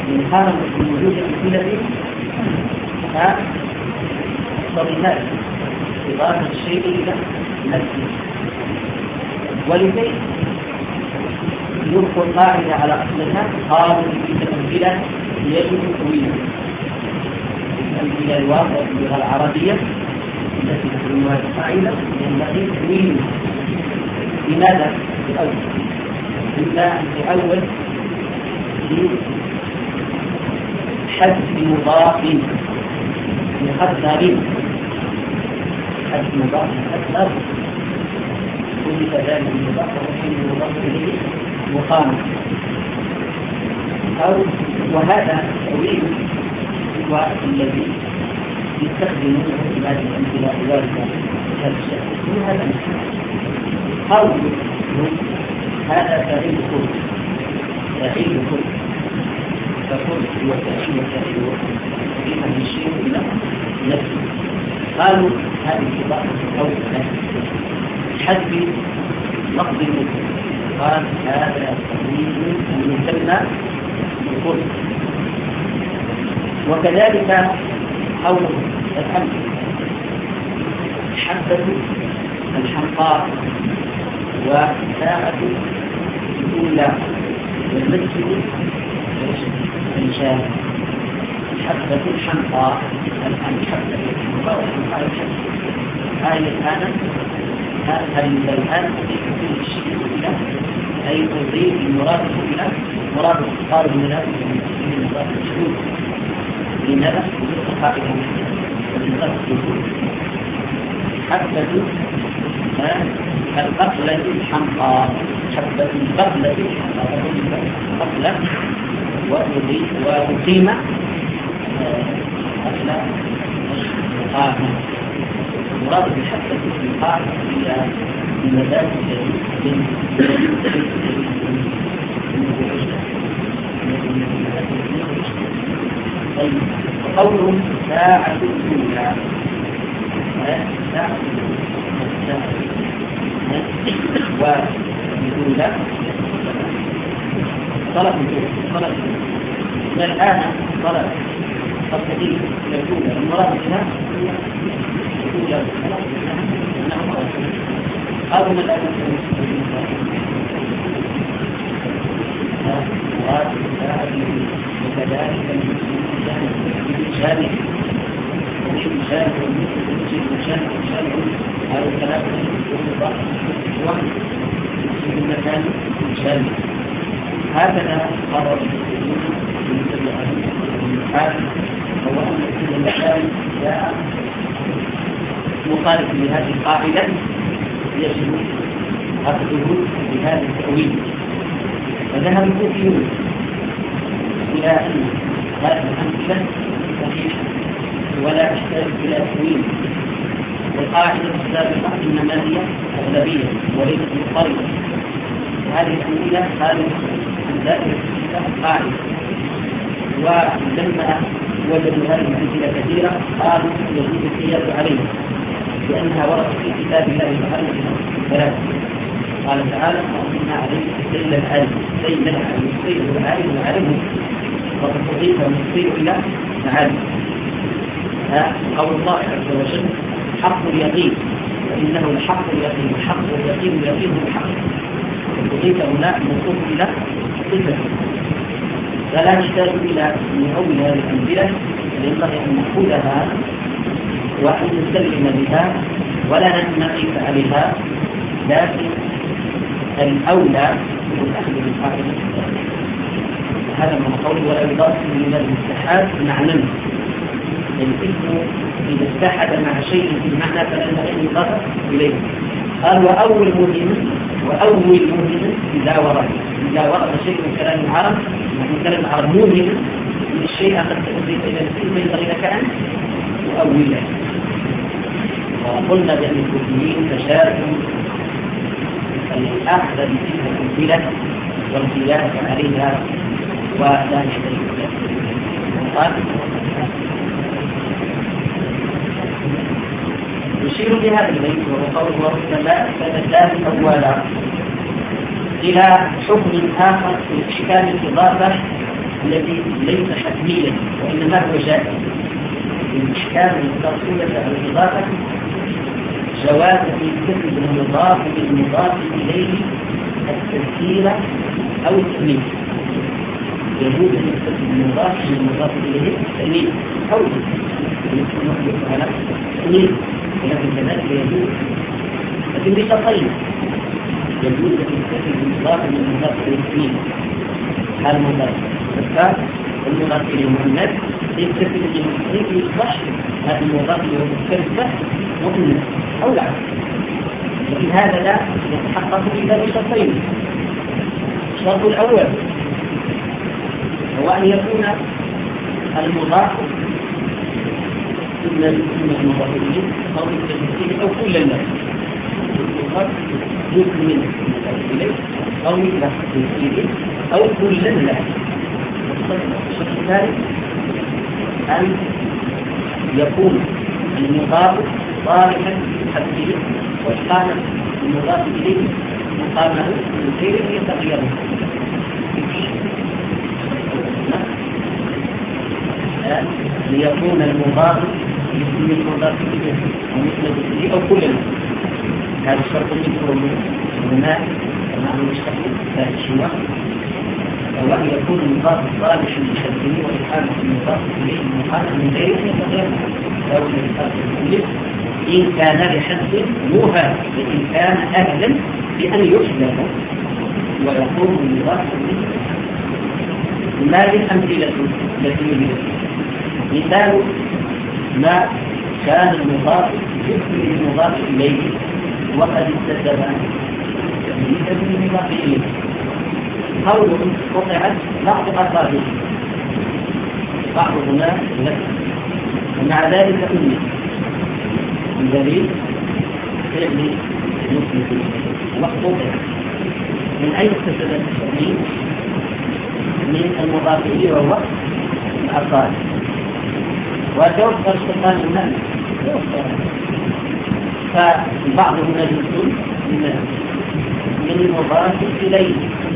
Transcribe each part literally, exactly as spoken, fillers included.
من هذا الوجود الأمثلة فالصريحات إضافة الشيء إلى نفسه. ولكي يلقوا القاعدة على أصلها قالوا في الأمثلة يجب تأويلها. الأمثلة الواقعة في اللغة العربية التي تسمونها القاعدة ينبغي تأويلها. لماذا؟ الأول إلا الأول حذف مضاف مقدر، حذف مضاف مقدر كل كذلك المضاف وكل مضاف إليه مقام، أو وهذا التأويل هو الذي يستخدمونه في هذه الأمثلة الواردة هذا الشيء من هذا قول هذا فعيل كل فعيل كل فكل هو فعيل وفعيل فيما يشير إلى نفسه. قالوا هذه الإضافة أو حذف لفظ المثل، قال هذا تأويل المثنى بكل. وكذلك قوله الحمد حبة الحمقاء وساعة الأولى والمسجد الشام. حبة الحمقاء الآن حبة الحمقاء والحمقاء الحمقاء آية الآن هذه الآن تضيف الشيء إلى أي تضيف المراد إلى مراد القارب من هذا من مراد الشهود. لماذا؟ قائلة حبة القفلة الحمقاء، حبة القفلة الحمقاء قفلة وأقيم قفلة قائمة. مراد بالحبة الحمقاء هي المدارس قوله ساعة الأولى ساعة والأولى طلب طلب الآن طلب قد تجيب الأولى المراد بها الأولى هذا من الأول مراد ساعة وكذلك شامل ومن شامل ومن شامل شامل هذا الكلام واحد في المكان شامل. هكذا قرر الحال هو أن كل مكان جاء مخالف لهذه القاعدة يجب أخذه بهذا التأويل. فذهب الكوفيون إلى أن هذه الأمثلة صحيحة ولا تحتاج إلى تأويل. والقاعدة السابقة إنما هي أغلبية وليست مضطردة. هذه الأمثلة خارج عن ذلك القاعدة. ولما وجدوا هذه الأمثلة كثيرة قالوا يجوز القياس عليها لأنها وردت في كتاب الله تعالى ثلاثة. قال تعالى وأنزلنا عليك سيل العالم سيل العالم سيل العالم العالم وقد تضيف المصير إلى معالم. قول الله عز وجل حق اليقين وإنه الحق اليقين الحق اليقين اليقين الحق تضيف هنا موصوف إلى صفة. فلا نحتاج إلى نعول هذه الأمثلة ينبغي أن نأخذها وأن نسلم بها ولا نقيس عليها، لكن الأولى الأخذ بالقاعدة. هذا من قول ولا يضاف من الاتحاد معنى الاسم إذا اتحد مع شيء في المعنى فلا ينبغي أن يضاف إليه. قال وأول مهم وأول مهم إذا ورد إذا ورد شيء من كلام العرب من كلام العرب مهم من الشيء قد تضيف إلى الاسم ينبغي لك أن تؤوله. وقلنا بأن الكوفيين تشاركوا الأخذ بتلك الأمثلة والقياس عليها ولا يحتاج قال يشير بهذا البيت وهو قول وربما فنزداد أولا إلى حكم آخر في إشكال الإضافة الذي ليس حتميا وإنما هو جائز الإحكام التركية أو الإضافة جواز يكتسب المضاف بالمضاف إليه التذكير أو التأمين يجوز أن يكتسب المضاف بالمضاف إليه التأمين أو التأمين ولكن كذلك يجوز لكن بشرطين يجوز أن يكتسب المضاف بالمضاف إليه التأمين هذا المضاف الثالث المضاف إليه المؤنث يكتسب المضاف يصبح هذا المضاف إليه المؤنث مؤنث أو لا لكن هذا لا يتحقق إلا بشرطين الشرط الأول هو أن يكون المضاف إما المضاف إليه أو التذكير أو كل الناس المضاف جزء من المضاف إليه أو مثل التذكير أو كل الناس الشرط الثالث أن يكون المضاف صالحا لحذفه وإقامة المضاف إليه مقامه من غير أن يتغير ليكون المضاف مثل المضاف إليه ومثل ذكره أو كل هذا الشرط المذكور هنا معنى المشتقل ذات الشيوخ أو أن يكون المضاف صالحا لحذفه وإقامة المضاف إليه مقامه من غير أن يتغير أو من إن كان لحد موهى وإن كان أهلا بأن يحدث ويقوم المضاف ما للأمثلة التي يريد مثال ما كان المضاف يثمر المضاف إليه وقد استدل مثل المضاف إليه قول قطعت بعض أفراده بعض هنا لك ومع ذلك أمي الدليل فعل المسلم مقطوع من أين اكتسب التأمين من المضاف إليه وهو الأفراد وتوفر سلطان المال فبعضهم يجوز من المضاف إليه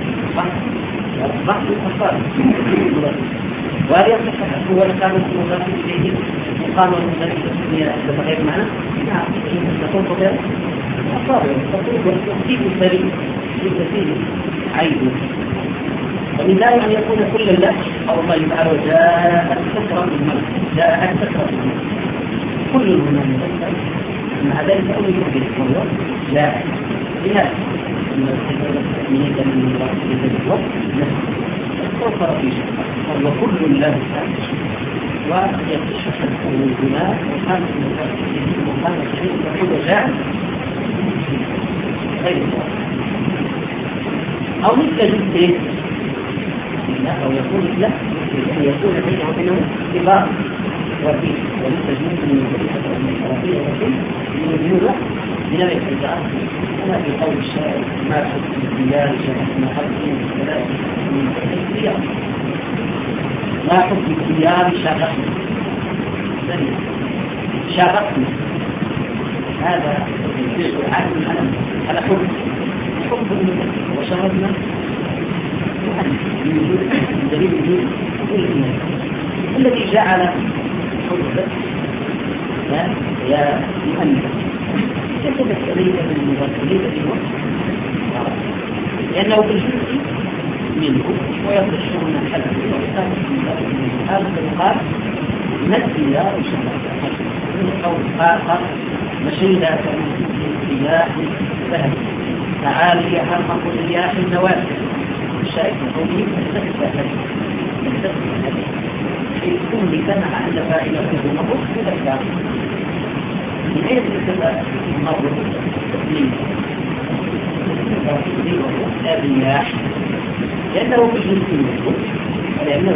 بعض الأفراد وهل يصح هو كان المضاف إليه مقام المضاف بتغير معنى؟ نعم تكون تغير أفراد تقول وتكتيب سليم يكتيب عيب ومن ذلك أن يكون كل الله أو الله تعالى جاءت كثرة من الملك جاءت كثرة من الملك كل الملك مع ذلك أول يحدث الله جاءت لهذا من يد من الله في ذلك الوقت توفر في شيء وهو كل الله تعالى ويكتشف البناء وكان وكان الشيء يقول جاءت غير الله أو مثل جزء أو يكون لا أن يكون بينه وبينه اتباع وفيه ولتجنب من الرفيع والرفيع من له من الاتباع كما في قول الشاعر ما حكم الديار شبهنا حكم الثلاث من الديار ما حكم الديار شبهنا شبهنا هذا الجزء العالم على حكم حكم وشبهنا دليل وجود كل الناس الذي جعل حجة يا مؤنث كتبت ليس بالمغسلين بالوقت لأنه بالجزء منه ويخرجون الحد وإقامة من هذا القال نسي يا رجل من قول آخر مشينا كمسجد الرياح ذهب تعالي حرق الرياح النوافذ الشايف القومي تستفى هذه يكون لسمع أن فائدته مضر مذكر من أين تستفى مضر التسليم الرياح لأنه في الجنس المضر ولأنه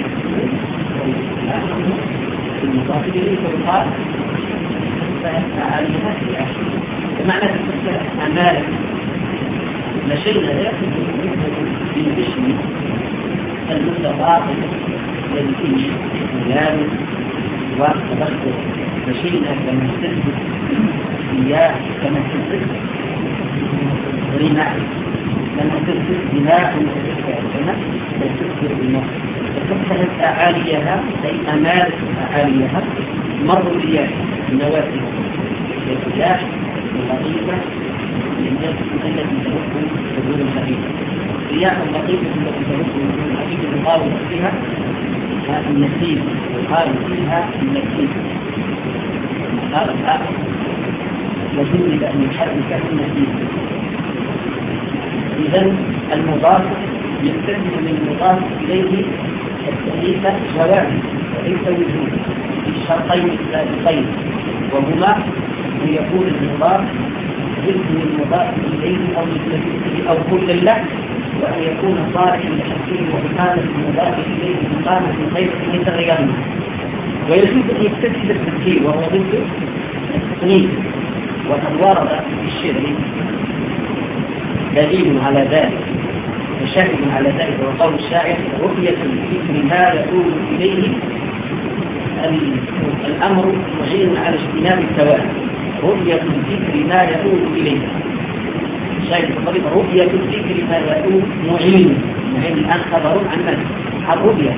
المضاف إليه فالقال فعليها الرياح بمعنى تستفى أعمالك مشينا يأخذ بالبشر المتفاضل الذي فيه مياه وتبخر مشينا كما تثبت مياه كما تثبت رماء لما تصير بناء تصير بناء فتكتبت أعاليها أي أمال أعاليها مر رياح النوافذ الرياح اللطيفة التي تمكن حضور الخفيفة رياح اللطيفة التي تمكن حضور الخفيفة يقال فيها النسيم يقال فيها النسيم قال الآخر وجلد أن يحرك النسيم. إذن المضاف يستلزم من المضاف إليه التأليف جواب وليس وجود في الشرطين السابقين وهما أن يكون المضاف جزء المضاف إليه أو مثله أو كل له وأن يكون صالحا لحسين وإقامة المضاف إليه إقامة غير يتغيرن ويجوز أن يكتسب التسهيل وهو ضد التصنيف وقد ورد في الشعر دليل على ذلك وشاهد على ذلك وقول الشاعر رؤية الذكر ما يقول إليه الأمر معين على اجتناب الثواب رؤية الذكر ما يقول إليه شاهد الطريق رؤية الذكر ما يقول معين معين الآن خبر عن من؟ عن رؤية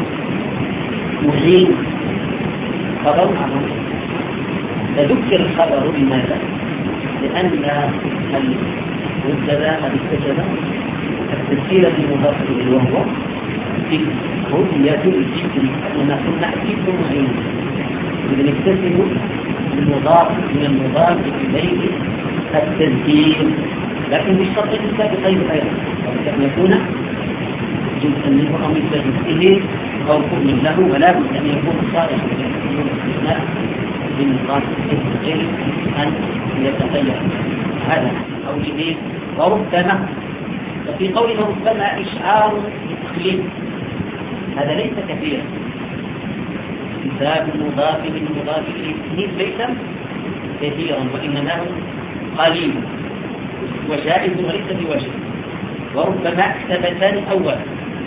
معين خبر عن رؤية تذكر الخبر لماذا؟ لأن المبتدا قد استجاب التسجيل المضاف إليه وهو رؤية الذكر أننا كنا ذكر معين إذا نكتسب المضاف من المضاف إليه التسجيل لكن بالشرط السابقين أيضا أن يكون جزءا منه أو مثل جزئه أو كل له ولا بد أن يكون صالحا للاستثناء بالمضاف غير أن يتغير هذا أو جديد وربما وفي قوله ربما إشعار للتخليل هذا ليس كثيرا كتاب المضاف من المضاف إليه ليس كثيرا وإنما هو قليل وجائز وليس بواجب وربما احتبتان أولا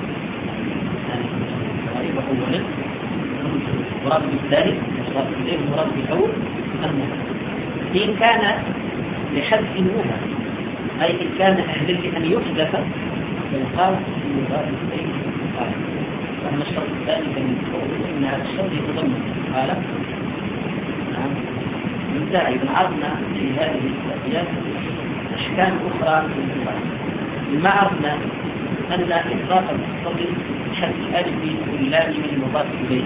يعني أولا مراد بالثالث مراد بالأول إن كان لحذف النوبة أي إن كان أهل أن يحدث فيقال المضاف إليه قال وأما الشرط الثاني فإن هذا الشرط يتضمن قال نعم من داعي عرضنا في هذه الأبيات أحكام أخرى في المضاف لما عرفنا أن إطلاق المتصل حذف ألف واللام من المضاف إليه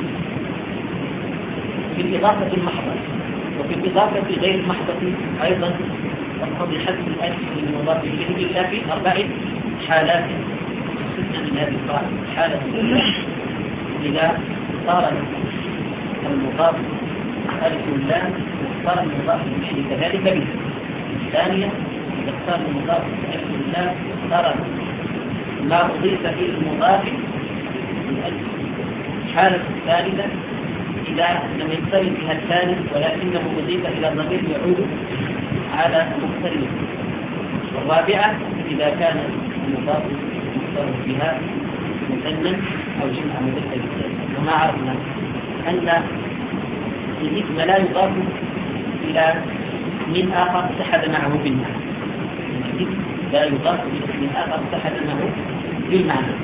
في الإضافة المحضة وفي الإضافة غير المحضة أيضا تقتضي حذف الألف من المضاف إليه إلا في أربع حالات استثنى من هذه القاعدة حالة إذا صار المضاف ألف واللام صار المضاف إليه كذلك به الثانية إذا صار المضاف ألف واللام صار ما أضيف إلى المضاف الألف الحالة الثالثة إذا لم يقترن بها الثالث ولكنه أضيف إلى ضمير يعود على مقترن والرابعة إذا كان المضاف مقترن بها مثنى أو جمع مذكر بالتالي وما عرفنا أن الاسم لا يضاف إلى من آخر اتحد معه بالمعنى الاسم لا يضاف إلى من آخر اتحد معه بالمعنى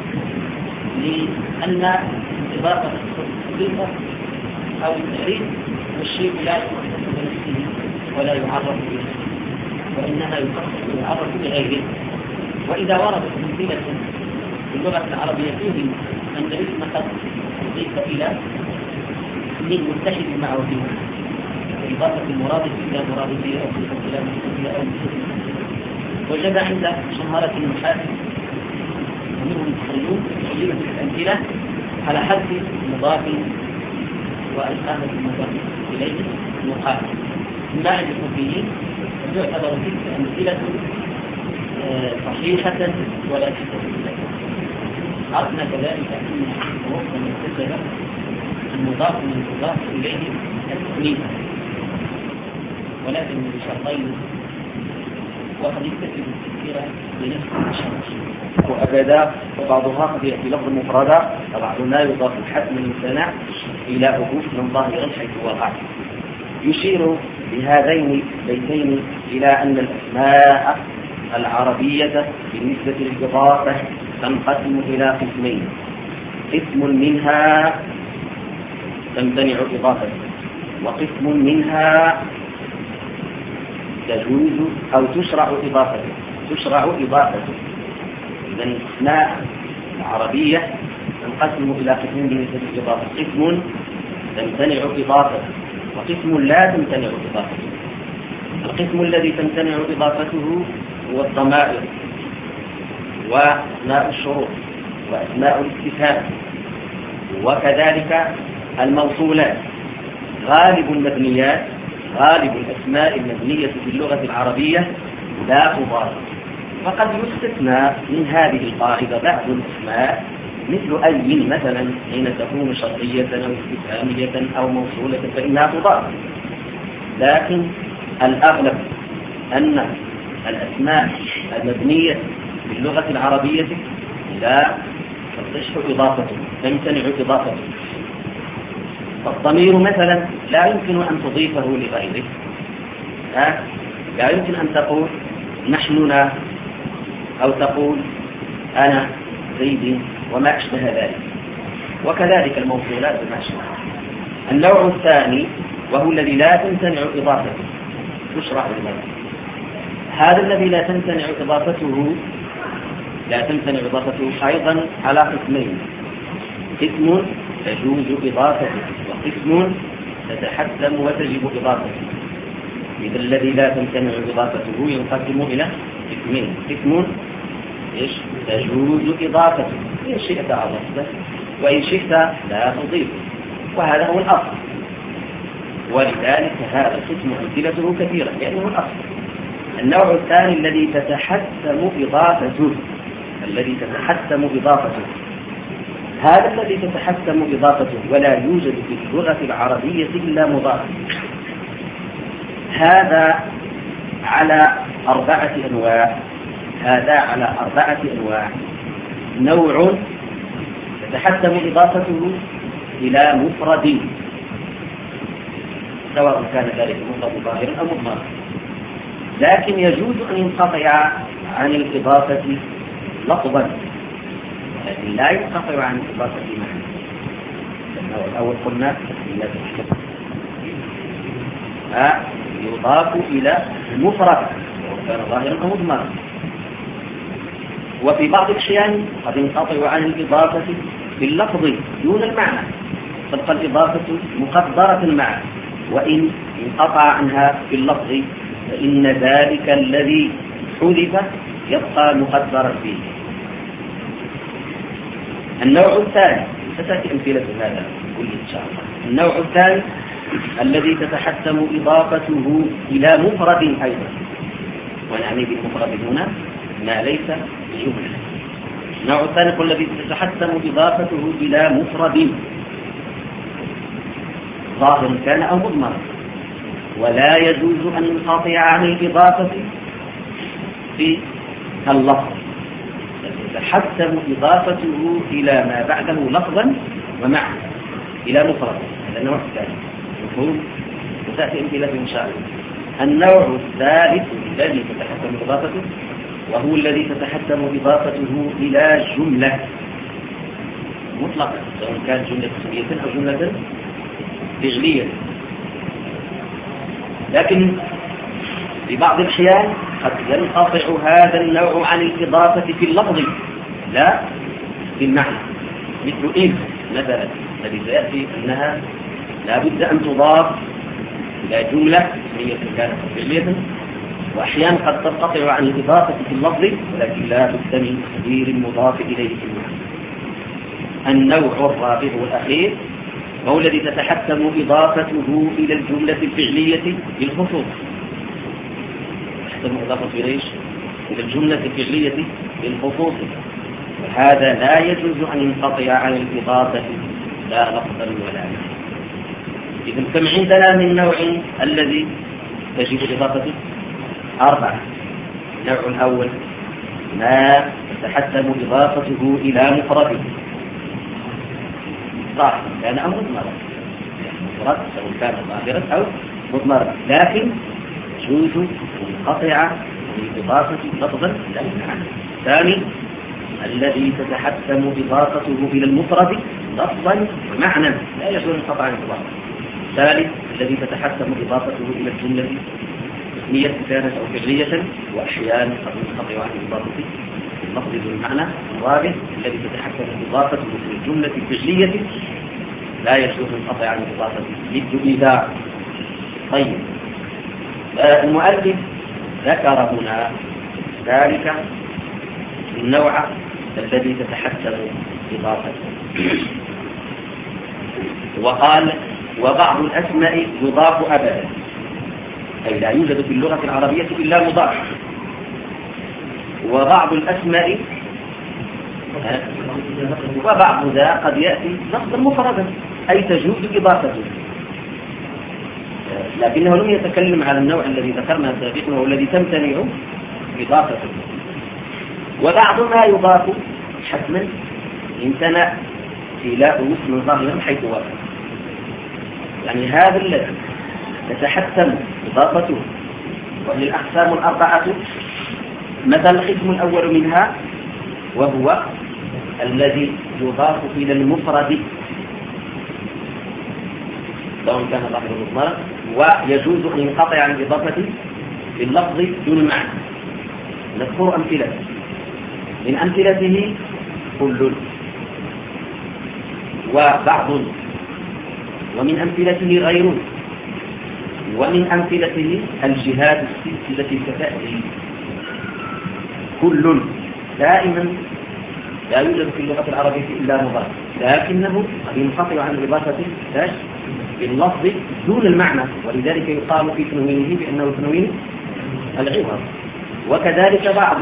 لأن إضافة الصفة أو التعريف والشيء لا يخصص بنفسه ولا يعرف به وإنما يخصص ويعرف بغيره وإذا وردت أمثلة في اللغة العربية فيه أن الاسم قد أضيف إلى من متحد معه فيه إضافة المرادف إلى مرادفه أو إلى مستقبل أو مستقبل وجد عند شمهرة المحاسب ومنهم المخرجون يجيب الأمثلة على حذف مضاف وإقامة المضاف إليه مقابل من بعد الكوفيين يعتبر تلك أمثلة صحيحة ولا تستطيع عرفنا كذلك أن الحروف المتصلة المضاف من المضاف إليه التثنية ولكن بشرطين وقد يكتسب التذكير بنفس الشرط وأبدا وبعضها قد يأتي لفظ مفردا وبعض لا يضاف الحد من الثناء إلى أبوف من ظاهر حيث وقع يشير بهذين البيتين إلى أن الأسماء العربية بالنسبة للإضافة تنقسم إلى قسمين. قسم منها تمتنع إضافته، وقسم منها تجوز أو تشرع إضافته تشرع إضافته إذن الأسماء العربية تنقسم إلى قسمين بالنسبة للإضافة: قسم تمتنع إضافته، وقسم لا تمتنع إضافته. القسم الذي تمتنع إضافته هو الضمائر وأسماء الشروط وأسماء الاستفهام، وكذلك الموصولات. غالب المبنيات غالب الأسماء المبنية في اللغة العربية لا تضاف، فقد يستثنى من هذه القاعدة بعض الأسماء مثل أي مثلا حين تكون شرطية أو استفهامية أو موصولة فإنها تضاف، لكن الأغلب أن الأسماء المبنية في اللغة العربية لا تصح إضافته، تمتنع إضافته. فالضمير مثلا لا يمكن أن تضيفه لغيره، لا يمكن أن تقول نحننا أو تقول أنا زيد وما أشبه ذلك، وكذلك الموصولات وما أشبه. النوع الثاني وهو الذي لا تمتنع إضافته تشرع إضافته. هذا الذي لا تمتنع إضافته لا تمتنع إضافته أيضا على قسمين: قسم تجوز إضافته، وقسم تتحتم وتجب إضافته. إذا الذي لا تمتنع إضافته ينقسم إلى قسمين: قسم إيش تجوز إضافته، إن شئت أضفته وإن شئت لا تضيفه، وهذا هو الأصل. ولذلك هذا القسم أمثلته كثيرة لأنه الأصل. النوع الثاني الذي تتحتم إضافته الذي تتحتم إضافته هذا الذي تتحتم إضافته ولا يوجد في اللغة العربية إلا مضاف. هذا على أربعة أنواع هذا على أربعة أنواع نوع تتحتم إضافته إلى مفرد، سواء كان ذلك مفرد ظاهر أو مضمر، لكن يجوز أن ينقطع عن الإضافة لفظا، لكن لا ينقطع عن الإضافة معنى. النوع الأول قلنا يضاف إلى المفرد وكان ظاهرا أو مضمرا. وفي بعض الأحيان قد ينقطع عن الإضافة باللفظ دون المعنى، تبقى الإضافة مقدرة معه، وإن انقطع عنها باللفظ فإن ذلك الذي حذف يبقى مقدرا فيه. النوع الثاني ستأتي أمثلة هذا كل إن شاء الله. النوع الثاني الذي تتحتم إضافته إلى مفرد أيضا، ونعني بالمفرد هنا ما ليس بجملة. النوع الثاني هو الذي تتحتم إضافته إلى مفرد ظاهر كان أو مضمر، ولا يجوز أن ينقطع عن الإضافة في اللفظ، تتحتم إضافته إلى ما بعده لفظا ومعنى إلى مفرد. هذا النوع الثاني مفهوم، وتأتي أمثلة إن شاء الله. النوع الثالث الذي تتحتم إضافته وهو الذي تتحتم إضافته إلى جملة مطلقة، سواء كانت جملة اسمية أو جملة فعلية. لكن في بعض الأحيان قد ينقطع هذا النوع عن الإضافة في اللفظ لا في المعنى، مثل إذ مثلا الذي سيأتي أنها لا بد أن تضاف إلى جملة اسمية كانت فعلية، وأحيانا قد تنقطع عن الإضافة في اللفظ ولكن لا بد من تقدير المضاف إليه في المعنى. النوع الرابع والأخير وهو الذي تتحتم إضافته إلى الجملة الفعلية بالخصوص، تتحتم إضافة إليه إلى الجملة الفعلية بالخصوص، وهذا لا يجوز أن ينقطع عن الإضافة لا لفظا ولا معنى. إذن كم عندنا من نوع الذي تجب إضافته؟ أربعة. النوع الأول ما تتحتم إضافته إلى مفرد ظاهر كان أو مضمرا، مفرد سواء كان ظاهرا أو مضمرا، لكن يجوز أن ينقطع بإضافة لفظا لا معنى. الثاني الذي تتحتم إضافته إلى المفرد لفظا ومعنى لا يجوز القطع عن الإضافة. الثالث الذي تتحتم إضافته إلى الجملة اسمية كانت أو فعلية، وأحيانا قد ينقطع عن إضافته اللفظ ذو المعنى. الرابع الذي تتحتم إضافته إلى الجملة الفعلية لا يجوز القطع عن إضافته للجملة. طيب، المؤلف ذكر هنا ذلك النوع الذي تتحتم إضافته، وقال وبعض الأسماء يضاف أبدا، أي لا يوجد في اللغة العربية إلا مضاف. وبعض الأسماء وبعض ذا قد يأتي لفظا مفردا أي تجوز إضافته، لكنه لم يتكلم على النوع الذي ذكرنا سابقا وهو الذي تمتنع إضافته. وبعض ما يضاف حتما امتنع إلى اسم ظاهر حيث وقع. يعني هذا الذي تتحتم إضافته وهي الأقسام الأربعة، مثل القسم الأول منها وهو الذي يضاف إلى المفرد سواء كان ظاهر مضمرا، ويجوز أن ينقطع عن الإضافة باللفظ دون المعنى. نذكر أمثلة، من أمثلته كل وبعض، ومن أمثلته غير، ومن أمثلته الجهات الست التي ستأتي. كل دائما لا يوجد في اللغة العربية إلا مضاف، لكنه قد ينقطع عن الإضافة باللفظ دون المعنى، ولذلك يقال في تنوينه بأنه تنوين العوض. وكذلك بعض،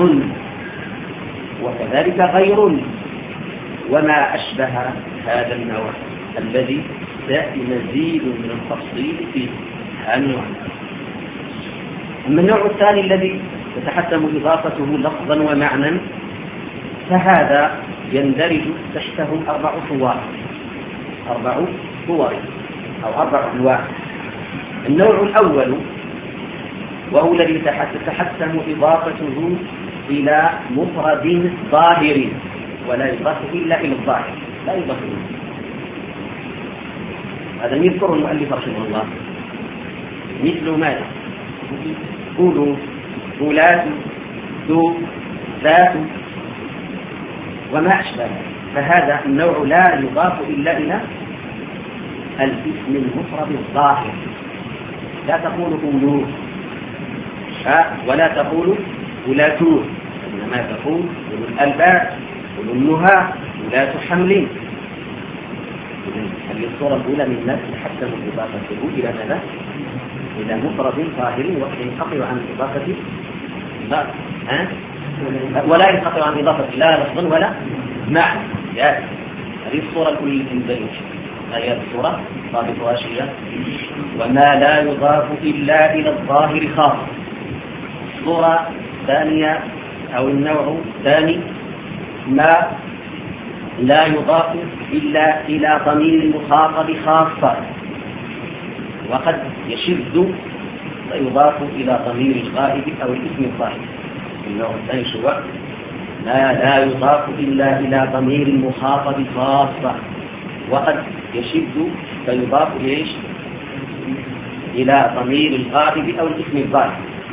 وكذلك غير، وما أشبه هذا النوع الذي سيأتي مزيد من التفصيل فيه النوع. أما النوع الثاني الذي تتحتم إضافته لفظا ومعنى، فهذا يندرج تحته أربع صور أربع صور أو أربع أنواع. النوع الأول وهو الذي تتحتم إضافته إلى مفرد ظاهر، ولا يضاف إلا إلى الظاهر، لا يضاف إلا. هذا يذكر المؤلف رحمه الله، مثل ماذا؟ قولوا، قولات، ذو، ذات، وما أشبه. فهذا النوع لا يضاف إلا إلى الاسم المفرد الظاهر. لا تقول قولوا ولا تقول قولاتون، إنما تقول قولوا الألباب، قولوا النهى، ولاة حمل. هذه الصورة الأولى من الناس تحتم إضافته إلى ماذا؟ إلى مفرد ظاهر وينقطع عن إضافته لا ها؟ ولا ينقطع عن إضافة لا لفظا ولا معنى. هذه الصورة الأولى تندرج. هذه الصورة ضابطها شيئا وما لا يضاف إلا إلى الظاهر خاص. الصورة الثانية أو النوع الثاني ما لا يضاف إلا إلى ضمير المخاطب خاصة، وقد يشذ ويضاف إلى ضمير الغائب أو الاسم الظاهر. النوع الثاني هو ما لا يضاف إلا إلى ضمير المخاطب خاصة، وقد يشذ فيضاف إيش إلى ضمير الغائب أو الاسم الظاهر.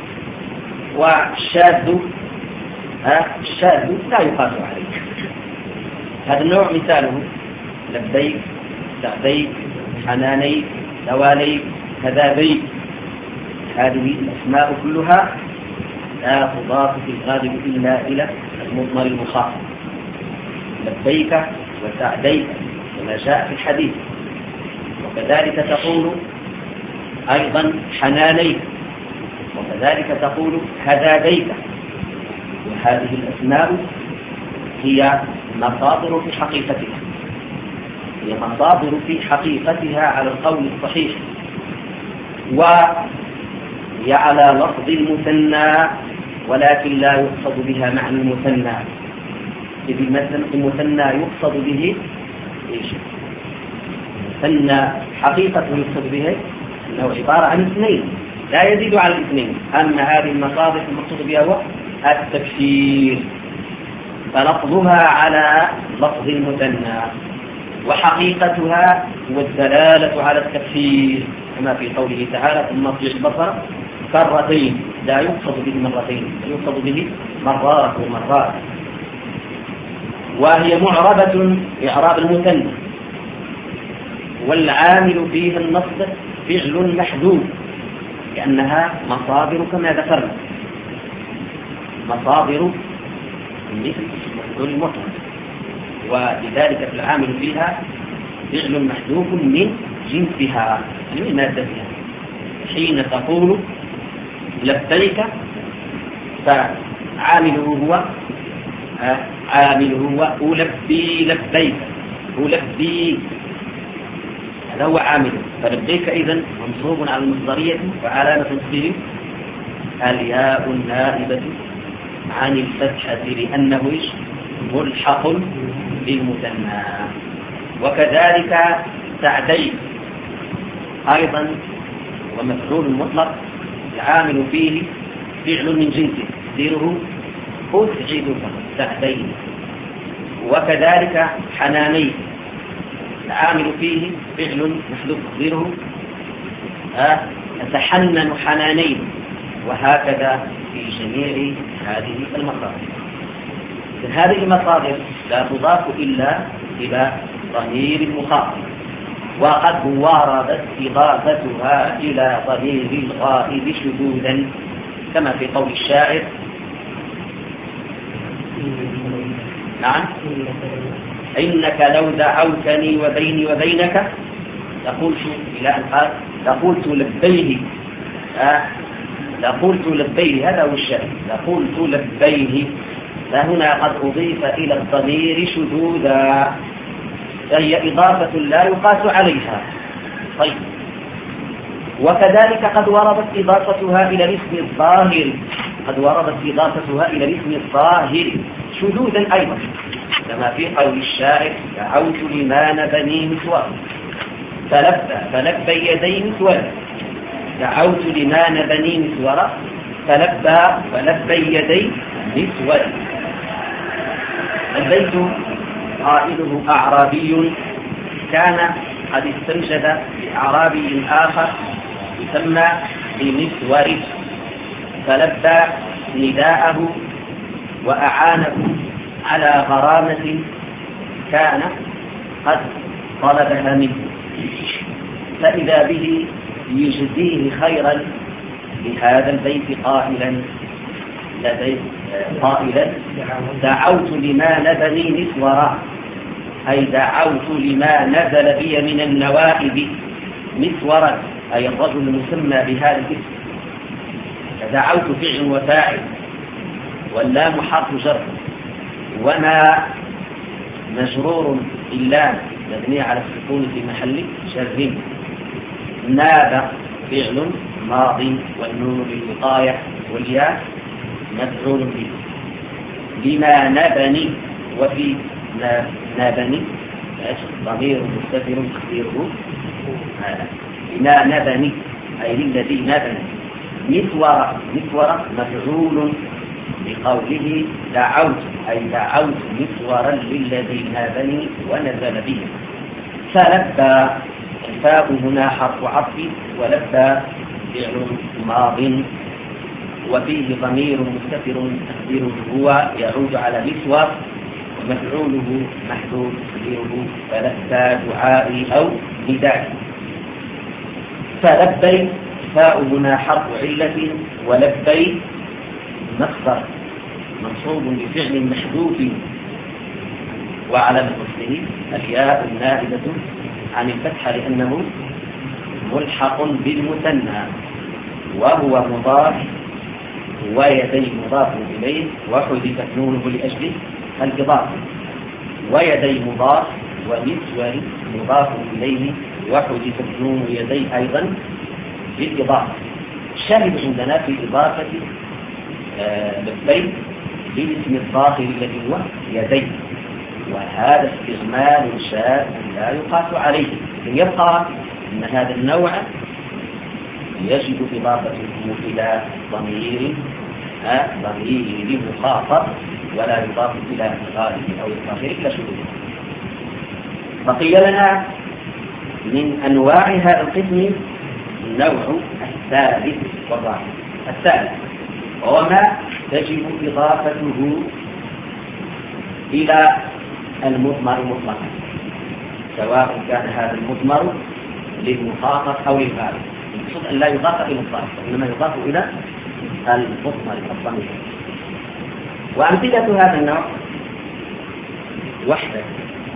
والشاذ الشاذ لا يقاس عليه. هذا النوع مثاله لبيك، سعديك، حنانيك، دواليك، كذابيك. هذه الأسماء كلها لا تضاف في الغالب إلا إلى المضمر المخاطب. لبيك وسعديك كما جاء في الحديث، وكذلك تقول أيضا حنانيك، وكذلك تقول كذابيك. وهذه الأسماء هي مصادر في حقيقتها هي مصادر في حقيقتها على القول الصحيح، وهي على لفظ المثنى، ولكن لا يقصد بها معنى المثنى. إذ المثنى يقصد به إيش؟ المثنى حقيقة يقصد به أنه عبارة عن اثنين، لا يزيد على الاثنين. أما هذه المصادر المقصود بها هو التكسير، فلفظها على لفظ المثنى، وحقيقتها هو الدلالة على التكسير، كما في قوله تعالى ثم ارجع البصر كرتين، لا يقصد به مرتين، يقصد به مرات ومرات. وهي معربة إعراب المثنى، والعامل فيه النصب فعل محذوف، لأنها مصادر كما ذكرنا، مصادر مثل مفعول المطلق، ولذلك العامل فيها فعل محذوف من جنسها من مادتها. حين تقول لبيك فعامله هو عامله هو ألبي لبيك، ألبي، هذا هو عامله. فلبيك إذن منصوب على المصدرية، وعلامة نصبه الياء النائبة عن الفتحة لأنه ملحق بالمثنى. وكذلك سعدين أيضا ومفعول مطلق العامل فيه فعل من جنسه تقديره أسعدك سعدين. وكذلك حنانين العامل فيه فعل محذوف تقديره أتحنن حنانين، وهكذا في جميع هذه المصادر. هذه المصادر لا تضاف إلا إلى ضمير المخاطب، وقد وردت إضافتها إلى ضمير الغائب شذوذا، كما في قول الشاعر نعم إنك لو دعوتني وبيني وبينك لقلت إلى أن قال لقلت لبيه أه لقلت لبيه، هذا هو الشاعر، لقلت لبيه. فهنا قد أضيف إلى الضمير شذوذا، فهي إضافة لا يقاس عليها. طيب، وكذلك قد وردت إضافتها إلى الاسم الظاهر، قد وردت إضافتها إلى الاسم الظاهر شذوذا أيضا، كما في قول الشاعر دعوت لمان بني مسور فلبى فلبى يدي مسور، دعوت لمان بني مسور فلبى فلبى يدي مسور. البيت قائله أعرابي كان قد استنجد بأعرابي آخر يسمى بمسور، فلبى نداءه وأعانه على غرامة كان قد طلبها منه، فإذا به يجزيه خيرا بهذا البيت قائلا لدي قائلا دعوت لما نبني مسورا، أي دعوت لما نزل بي من النوائب مسورا، أي الرجل المسمى بهذا الاسم. فدعوت فعل وفاعل، واللام حرف جر، وما مجرور اللام مبني على السكون في محل جر. ناب فعل ماض والنون للوقاية والياء مفعول به. لما نبني، وفي نبني ضمير مستتر تقديره لما نبني أي للذي نبني. مسور مسور مفعول بقوله دعوت، أي دعوت مسورا للذي نابني ونزل به. فلبى الفاء هنا حرف عطف، ولبى فعل ماض وفيه ضمير مستتر تقديره هو يعود على مسور، ومفعوله محذوف تقديره فلبى دعائي أو ندائي. فلبي فاء هنا حرف علة، ولبي مصدر منصوب بفعل محذوف، وعلى مثله الياء النائبة عن الفتحة لأنه ملحق بالمثنى، وهو مضاف ويدي مضاف إليه وحذفت نونه لأجل الإضافة، ويدي مضاف ومسور مضاف إليه وحذفت نون يدي أيضا بالإضافة. شاهد عندنا في إضافة لبيك بالاسم الظاهر الذي هو يدي، وهذا استغمال شاذ لا يقاس عليه. يبقى أن هذا النوع يجب إضافته إلى ضمير ضمير مخاطب ولا يضاف إلى الغالب أو الظاهر إلا شذوذ. بقي لنا من أنواع هذا القسم النوع الثالث والرابع. الثالث هو ما تجب إضافته إلى المضمر مطلقا، سواء كان هذا المضمر للمخاطب أو للغالب. المقصود أن لا يضاف إلى الظاهر وإنما يضاف إلى المضمر الضمير. وأمثلة هذا النوع وحدك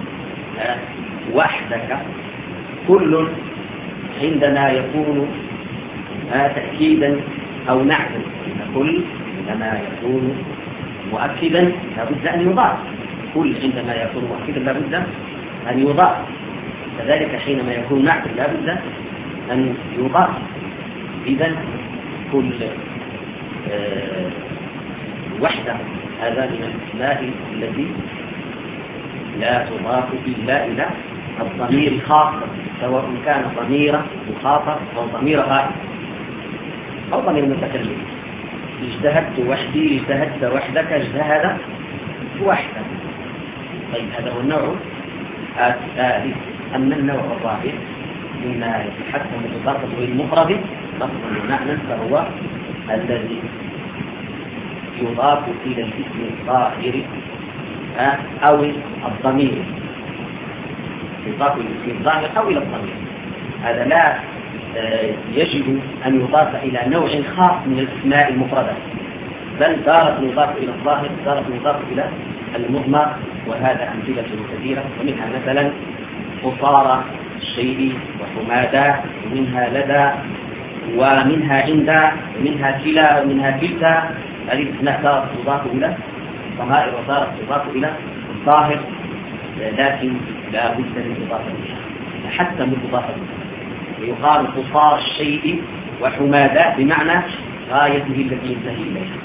وحدك كل عندما يكون تأكيدا أو نعتا. كل عندما يكون مؤكدا لابد أن يضاف. كل عندما يكون مؤكدا لابد أن يضاف. كذلك حينما يكون نعتا لابد أن يضاف. إذن كل أه وحدة هذا من الأسماء التي لا تضاف إلا إلى الضمير خاصة، سواء كان ضمير مخاطب أو ضمير غائب أو ضمير متكلم. اجتهدت وحدي، اجتهدت وحدك، اجتهد وحدك. طيب هذا هو النوع الثالث. أما النوع الرابع مما يتحكم بضربه المفرد لفظا ومعنى فهو الذي يضاف إلى الاسم الظاهر أو الضمير، يضاف إلى الاسم الظاهر أو إلى الضمير. هذا لا يجب أن يضاف إلى نوع خاص من الأسماء المفردة، بل تارة يضاف إلى الظاهر، تارة يضاف إلى المضمر. وهذا أمثلة كثيرة، ومنها مثلا قصارى الشيء وحمادة، ومنها لدى، ومنها عند، ومنها كلا، ومنها كلتا. هذه الأسماء تارة تضاف إلى الضمائر وتارة تضاف إلى الظاهر، لكن لا بد من إضافتها حتى من إضافتها. ويقال قصار الشيء وحمادة بمعنى غايته التي ينتهي إليها،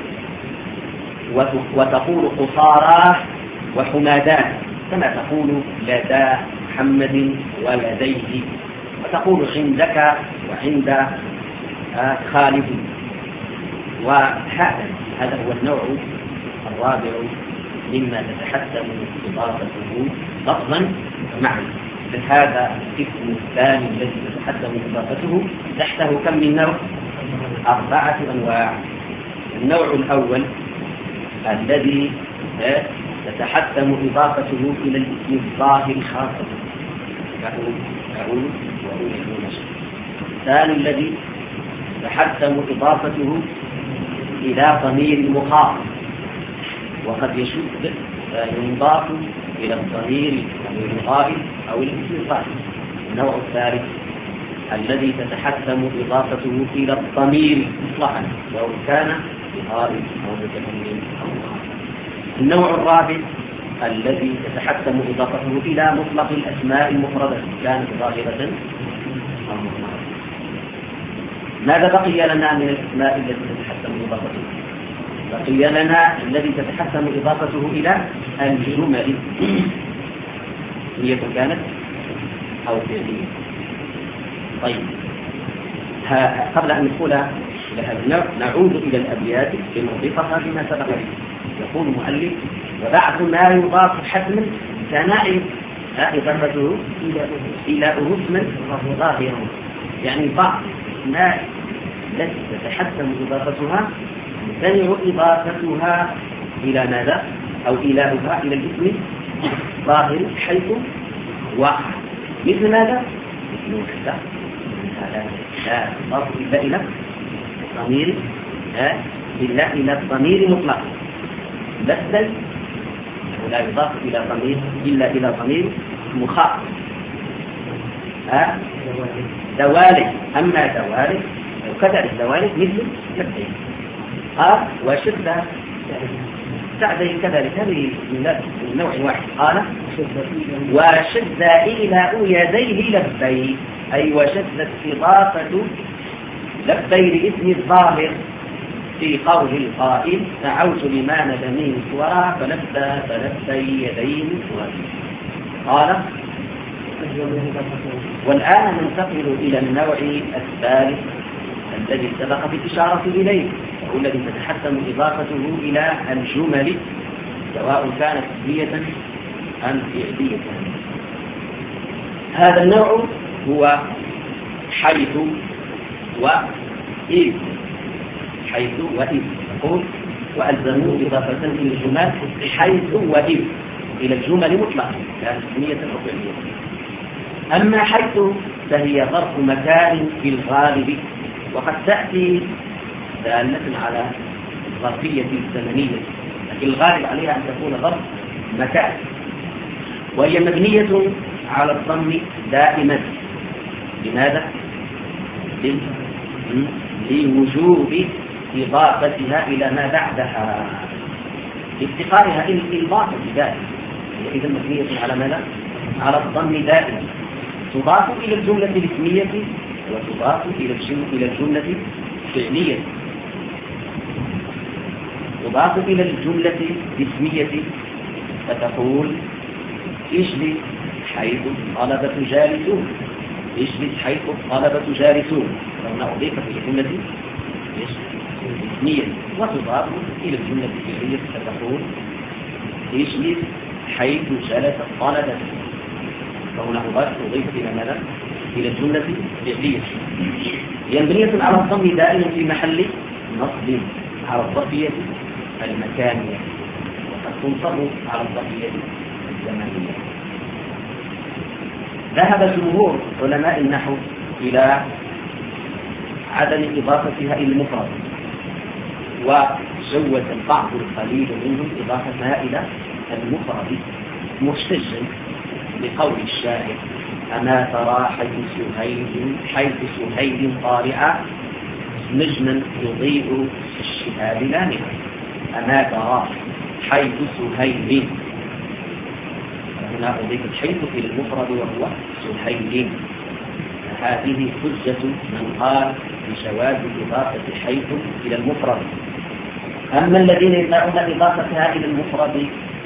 وتقول قصارى وحمادات كما تقول لدى محمد ولديه، وتقول عندك وعند خالد. وهذا هذا هو النوع الرابع مما تتحتم إضافته لفظا معا. هذا القسم الثاني الذي تتحتم إضافته تحته كم من نوع؟ أربعة أنواع. النوع الأول الذي تتحتم إضافته إلى الاسم الظاهر خاصة، يقول يقول وأولي المشي. الثاني الذي تتحتم إضافته إلى ضمير مخاطب، وقد يشد ينضاف إلى الضمير الغائب أو الاسم الظاهر. النوع الثالث الذي تتحتم إضافته إلى الضمير مطلقا، سواء كان غائب أو متكلم أو غائب. النوع الرابع الذي تتحتم إضافته إلى مطلق الأسماء المفردة، كانت ظاهرة أو مطلقة. ماذا بقي لنا من الأسماء التي تتحتم إضافته؟ بقي لنا الذي تتحتم إضافته إلى الجمل، هي كانت أو فعلية. طيب قبل أن ندخل إلى هذا النوع نعود إلى الأبيات لنضيفها بما سبق. يقول المؤلف: وبعض ما يضاف حتما كنائب إضافته إلى اسم ظاهر، يعني بعض ما التي تتحتم إضافتها تمتنع إضافتها إلى ماذا؟ أو إلهها إلى الاسم ظاهر حيث وقع. مثل ماذا؟ مثل وحدة، لا تضاف إلا إلى الضمير، إلا إلى الضمير مطلقا. بدل ولا يضاف إلى ضمير إلا إلى ضمير مخاطب. دوالك، أما دوالك وكذلك دوالك مثل لبين. قال وشدة سعدين كذلك، هذه من نوع واحد. قال وشد إلى يديه لبين، أي وشدت إضافة لبين لاسم الظاهر في قول القائل: دعوت لما ندمين سورا فلبى فلبي يدين سورا. قال والآن ننتقل إلى النوع الثالث الذي سبقت الإشارة إليه، وهو الذي تتحتم إضافته إلى الجمل سواء كانت اسمية أم فعلية. هذا النوع هو حيث وإذ. حيث وإذ نقول وألزموا إضافة إلى الجمل حيث وإذ إلى الجمل مطلقا كانت اسمية أو فعلية. أما حيث فهي ظرف مكان في الغالب، وقد تأتي دالة على ظرفية الزمنية، لكن الغالب عليها أن تكون ظرف مكان، وهي مبنية على الضم دائما. لماذا؟ لوجوب إضافتها إلى ما بعدها، لافتقارها إلى الإضافة دائما. إذا مبنية على ماذا؟ على الضم دائما، تضاف إلى الجملة الاسمية وتضاف إلى الجملة الفعلية. تضاف إلى الجملة الاسمية فتقول اجلس حيث الطلبة جالسون، اجلس حيث الطلبة جالسون، فهنا أضيفت إلى الجملة الاسمية. وتضاف إلى الجملة الفعلية فتقول اجلس حيث جلس الطلبة، فهنا أضيفت إلى ماذا؟ إلى الجملة الفعلية. هي مبنية على الضم دائما في محل نصب على الظرفية المكانية، وقد تنصب على الظرفية الزمنية. ذهب جمهور علماء النحو إلى عدم إضافتها إلى المفرد، وجوز البعض القليل منهم إضافتها إلى المفرد محتجا لقول الشاعر: أما ترى حيث سهيل حيث سهيل طالعا نجما يضيء في الشهاب لامعا. أما ترى حيث سهيل، هنا أضيفت حيث إلى المفرد وهو سهيل. هذه حجة من قال بجواز إضافة حيث إلى المفرد. أما الذين يمنعون إضافتها إلى المفرد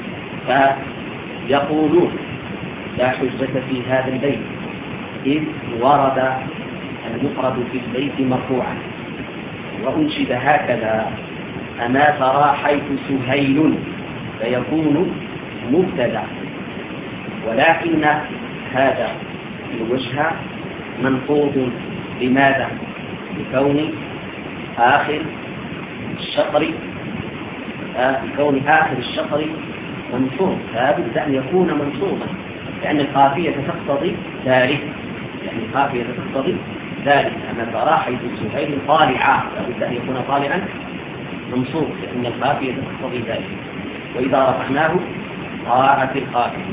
فيقولون لا حجة في هذا البيت، إذ ورد المفرد في البيت مرفوعا، وأنشد هكذا: أما ترى حيث سهيل، فيكون مبتدأ، ولكن هذا الوجه منقوض. لماذا؟ لكون آخر الشطر بكون آخر الشطر منصوب، فلابد أن يكون منصوبا، لأن القافية تقتضي ذلك، لأن القافية تقتضي ذلك. أما ترى حيث سهيل طالعا، لابد أن يكون طالعا منصوب، لأن القافية تقتضي ذلك. وإذا رفعناه ضاعت القافية.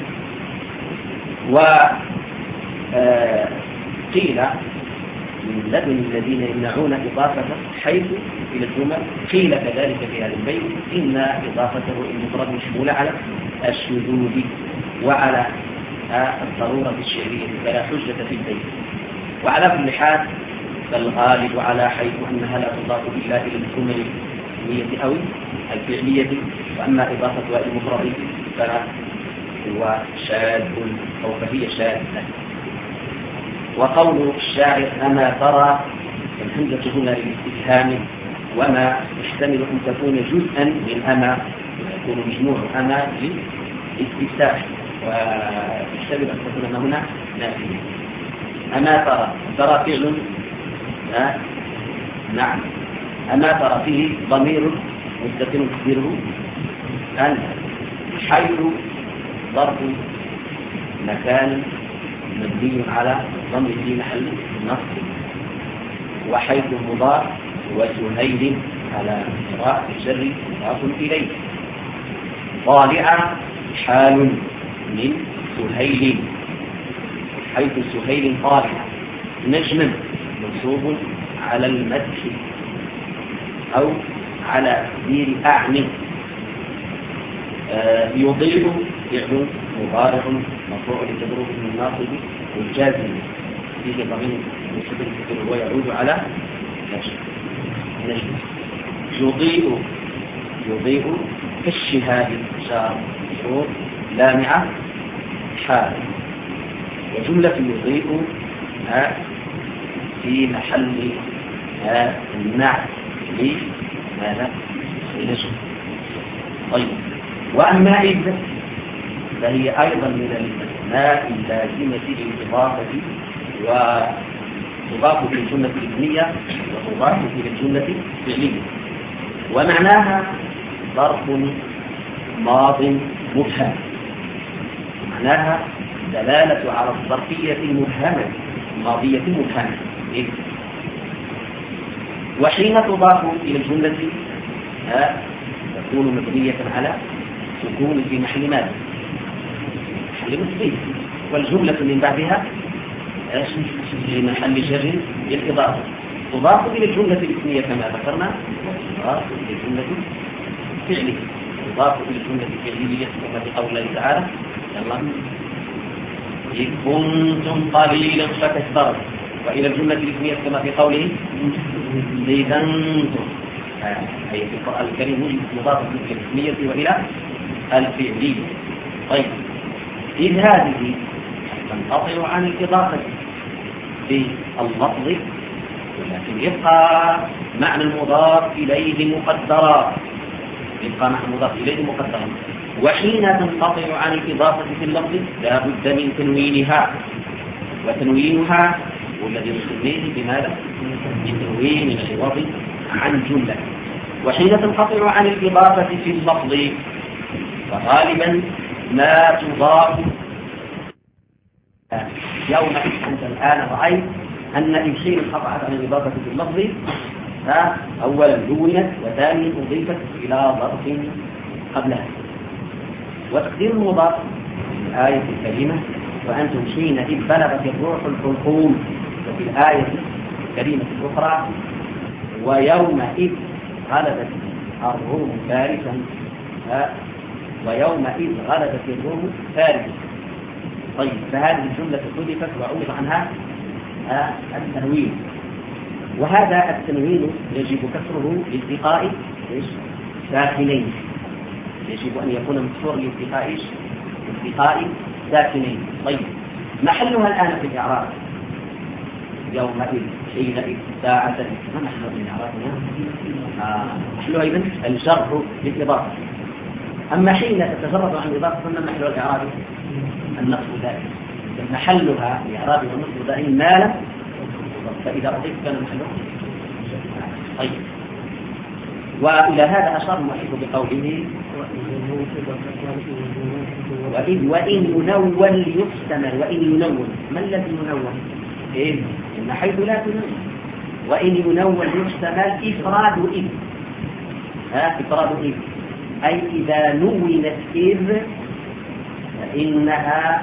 وقيل من لدن الذين يمنعون إضافة حيث إلى الجمل، قيل كذلك في هذا البيت إن إضافته المفرد مشمولة على الشذوذ وعلى الضرورة الشعرية، فلا حجة في البيت. وعلى كل حال فالغالب على حيث أنها لا تضاف إلا إلى الجمل الاسمية أو الفعلية، وأما إضافتها إلى المفرد فهو شاذ أو فهي شاذة. وقول الشاعر: أما ترى، الحمزة هنا للاستفهام، وما يحتمل أن تكون جزءا من أما، يكون مجموع أما للاستفتاح، ويحتمل أن تكون هنا نافية. أما ترى، ترى فعل آه؟ نعم. أما ترى فيه ضمير مستتر تقديره أنت. حيث ظرف مكان مبني على ضم في محل نصب، وحيث مضاف وسهيل على قراءة الجر مضاف إليه. طالعا حال من سهيل، حيث سهيل طالعا. نجما منصوب على المدح أو على تقدير أعمل. آه يضيء فعل مضارع مرفوع لتضرب من الناصب والجازم، فيه ضمير مستتر ويعود على نجم. يضيء يضيء كالشهاب شار شور لامعة حال. وجملة يضيء في محل النعت لماذا؟ للاسم. طيب، وأما إذ فهي أيضا من الأسماء اللازمة للإضافة وتضاف في الجملة الاسمية وتضاف في الجملة الفعلية، ومعناها ظرف ماض مبهم، معناها دلالة على الظرفية المبهمة الماضية مبهمة. إيه؟ وحين تضاف إلى الجملة تكون مبنية على سكون في محل ماذا؟ محل مسبية، والجملة من بعدها في محل جر بالإضافة. تضاف إلى الجملة الاسمية كما ذكرنا، تضاف إلى الجملة الفعلية، تضاف إلى الجملة الفعلية كما في قول الله تعالى: يلا إذ كنتم قليلا فكثروا. وإلى الجملة الاسمية كما في قوله: إذا أنتم، أي في القرآن الكريم مضافة إلى الاسمية وإلى الفعلية. طيب، إذ هذه تنقطع عن الإضافة في اللفظ، ولكن يبقى معنى المضاف إليه مقدرا، يبقى معنى المضاف إليه مقدرا. وحين تنقطع عن الإضافة في اللفظ لا بد من تنوينها، وتنوينها والذي نسميه بماذا؟ بتنوين العوض عن جملة. وحين تنقطع عن الإضافة في اللفظ فغالبا ما تضاف. يوم أنت الآن رأيت أن إن انقطعت عن الإضافة في اللفظ فأولا دونت، وثانيا أضيفت إلى ظرف قبلها. وتقدير المضاف في الآية الكريمة: وأنتم حينئذ بلغت الروح الحلقوم، وفي الآية الكريمة الأخرى: ويومئذ غلبت الروم فارسا، ويومئذ غلبت الروم فارسا. طيب، فهذه الجملة حذفت وعوض عنها التنوين، وهذا التنوين يجب كسره لالتقاء ساكنين، يجب أن يكون مكسور لالتقاء التقاء ساكنين. طيب، محلها الآن في الإعراب: يومئذ، حينئذ، ساعة، ما محلها من إعرابنا؟ آه محلها إذن الجر بالإضافة. أما حين تتجرد عن الإضافة فما محل الإعراب؟ النصب دائم. محلها الإعراب والنصب دائم ما لم، فإذا أضيف كان محله. طيب، وإلى هذا أشار المؤلف بقوله: وإن وإن ينون يحتمل. وإن ينون، ما الذي ينون؟ إيه؟ إن حيث لا تنون. وإن ينون يحتمل إفراد إذ، ها إفراد إذ، أي إذا نونت إذ فإنها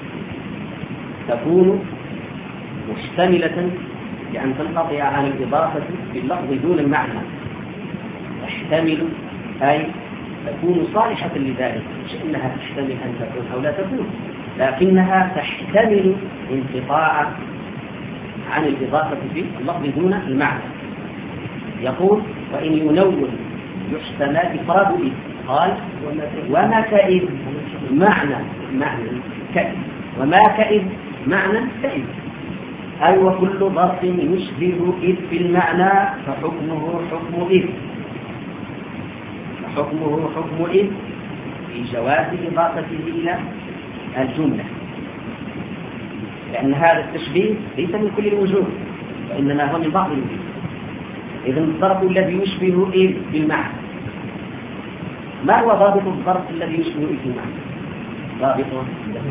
تكون محتملة لأن تنقطع عن الإضافة باللفظ دون المعنى. تحتمل أي تكون صالحة لذلك، مش إنها تحتمل أن تكون أو لا تكون، لكنها تحتمل انقطاع عن الإضافة في اللفظ دون المعنى. يقول: وإن ينون يحتمل إفراد إذ، قال: وما كإذ معنى معنى كإذ، وما كإذ معنى كإذ، أي وكل ظرف يشبه إذ في المعنى فحكمه حكم إذ، فحكمه حكم إذ في جواز إضافته إلى الجملة، لأن هذا التشبيه ليس من كل الوجوه وإنما هو من بعض الوجوه. إذن الظرف الذي يشبه إذ في المعنى، ما هو ضابط الظرف الذي يشبه إذ في المعنى؟ ضابطه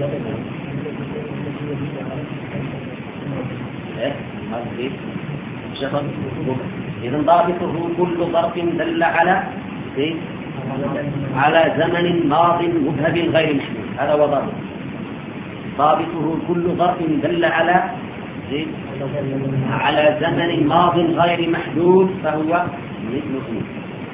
إذن ضابطه كل ظرف دل على على زمن ماض مبهم غير محدود، هذا هو ضابطه. ضابطه كل ظرف دل على على زمن ماض غير محدود فهو مثل اسمه.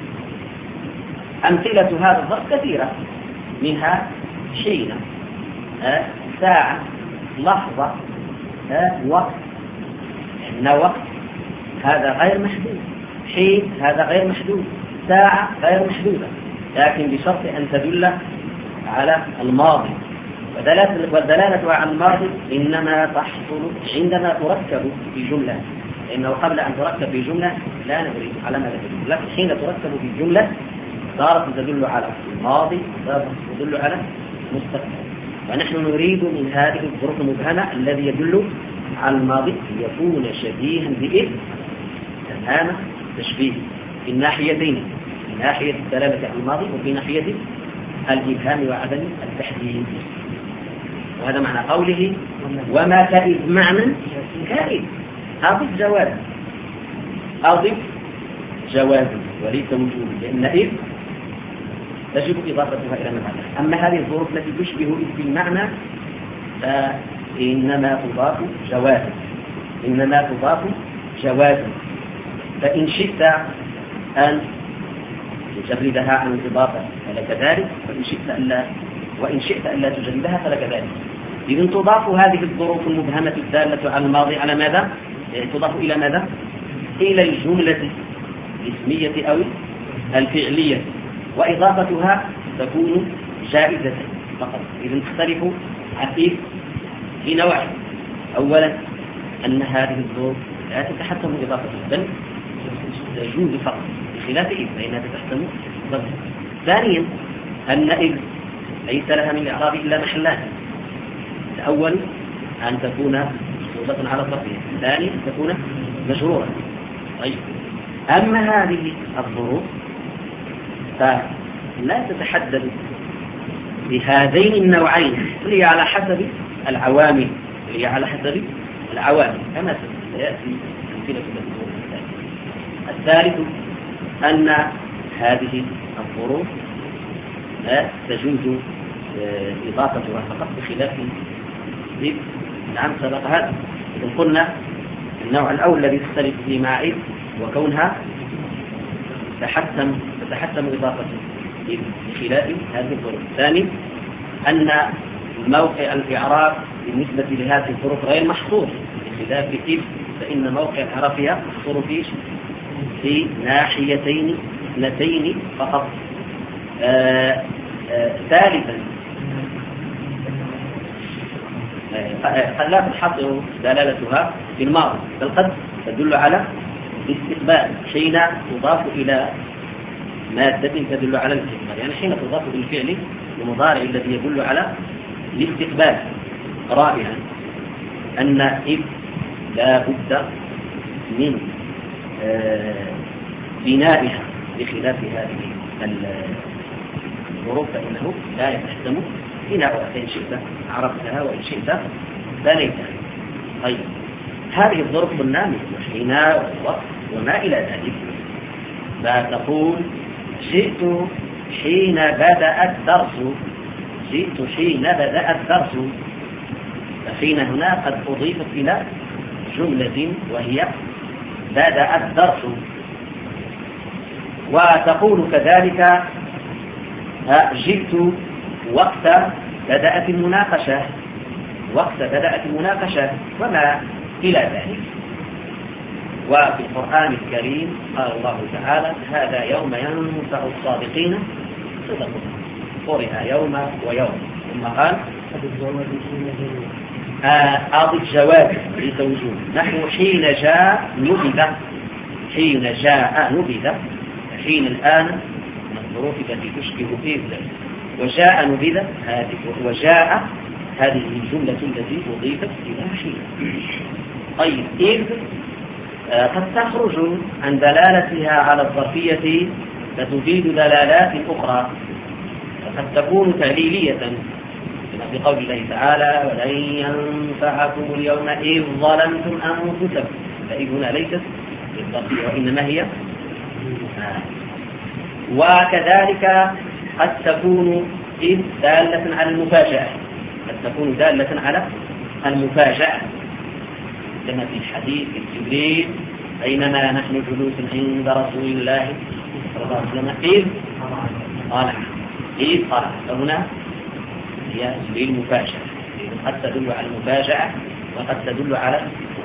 أمثلة هذا الظرف كثيرة، منها حين، ساعة، لحظة، وقت. إن وقت هذا غير محدود، حين هذا غير محدود، ساعة غير محدودة، لكن بشرط أن تدل على الماضي. والدلالة على الماضي إنما تحصل عندما تركب في جملة لأنه قبل أن تركب في جملة لا ندري على ماذا تدل، لكن حين تركب في جملة صارت تدل على الماضي، صارت تدل على المستقبل. ونحن نريد من هذه الظروف المبهمة الذي يدل على الماضي يكون شبيها بإذن تمام تشبيه في الناحيتين، من ناحية الدلالة على الماضي وفي ناحية الإبهام وعدم التحديد. وهذا معنى قوله وما كإذ معنى كإذ، أضف جواز أضف جواز وليس وجود، لأن إذ تجب إضافتها إلى ما بعدها. أما هذه الظروف التي تشبه إذ في المعنى فإنما تضاف جوازا، إنما تضاف جوازا. فإن شئت أن تجردها عن الإضافة فلك ذلك، وإن شئت ألا وإن شئت ألا تجردها فلك ذلك. إذن تضاف هذه الظروف المبهمة الدالة على الماضي على ماذا؟ يعني تضاف إلى ماذا؟ إلى الجملة الاسمية أو الفعلية، وإضافتها تكون جائزة فقط. إذن تختلف عن إذ في نوعين: أولا أن هذه الظروف لا تتحتم إضافتها بل تجوز فقط، بخلاف إذ فإنها تتحتم إضافتها. ثانيا أن إذ ليس لها من الإعراب إلا محلان: الأول أن تكون مصوبة على الظرفية، الثاني أن تكون مجرورة. طيب، أما هذه الظروف فلا تتحدد بهذين النوعين، هي على حسب العوامل، هي على حسب العوامل كما سيأتي أمثلة الظروف الثالثة. الثالث أن هذه الظروف لا تجوز إضافتها فقط، بخلاف إذ. نعم سبق هذا. إذن قلنا النوع الأول الذي تختلف فيه مع إذ وكونها تحتم تتحتم إضافته إذ بخلاف هذه الظروف. الثاني أن موقع الإعراب بالنسبة لهذه الظروف غير محصور، بخلاف إذ فإن موقع الإعراب فيها محصور فيه في ناحيتين اثنتين فقط. آآ آآ ثالثا قد لا تنحصر دلالتها في الماضي، بل قد تدل على الاستقبال حين تضاف إلى مادة تدل على الاستقبال، يعني حين تضاف بالفعل المضارع الذي يدل على الاستقبال. رابعا أن إذ لا بد من بنائها، بخلاف هذه الظروف فإنه لا يتحتم بناؤها، فإن شئت عرفتها وإن شئت بنيتها. طيب، هذه الظروف قلنا مثل حين والوقت وما إلى ذلك. فتقول جئت حين بدأ الدرس، جئت حين بدأ الدرس، فحين هنا قد أضيفت إلى جملة وهي بدأ الدرس. وتقول كذلك جئت وقت بدأت المناقشة، وقت بدأت المناقشة وما إلى ذلك. وفي القرآن الكريم قال الله تعالى هذا يوم ينفع الصادقين صدقهم، قرئ يوم ويوم. ثم قال أضف جواب ليس وجود، نحن حين جاء نبذ، حين جاء نبذ، حين الآن من الظروف التي تشبه إذ، وجاء نبذ هذه، وجاء هذه الجملة التي أضيفت إلى حين. طيب، إذ قد تخرج عن دلالتها على الظرفية فتفيد دلالات أخرى، وقد تكون تعليلية كما في قول الله تعالى ولن ينفعكم اليوم إذ ظلمتم أنفسكم، فإذ هنا ليست بالظرفية وإنما هي. وكذلك قد تكون إذ دالة على المفاجأة، قد تكون دالة على المفاجأة كما في الحديث جبريل بينما نحن جلوس عند رسول الله صلى الله عليه وسلم إذ طلع، إذ طلع، فهنا هي للمفاجأة، قد تدل على المفاجأة وقد تدل على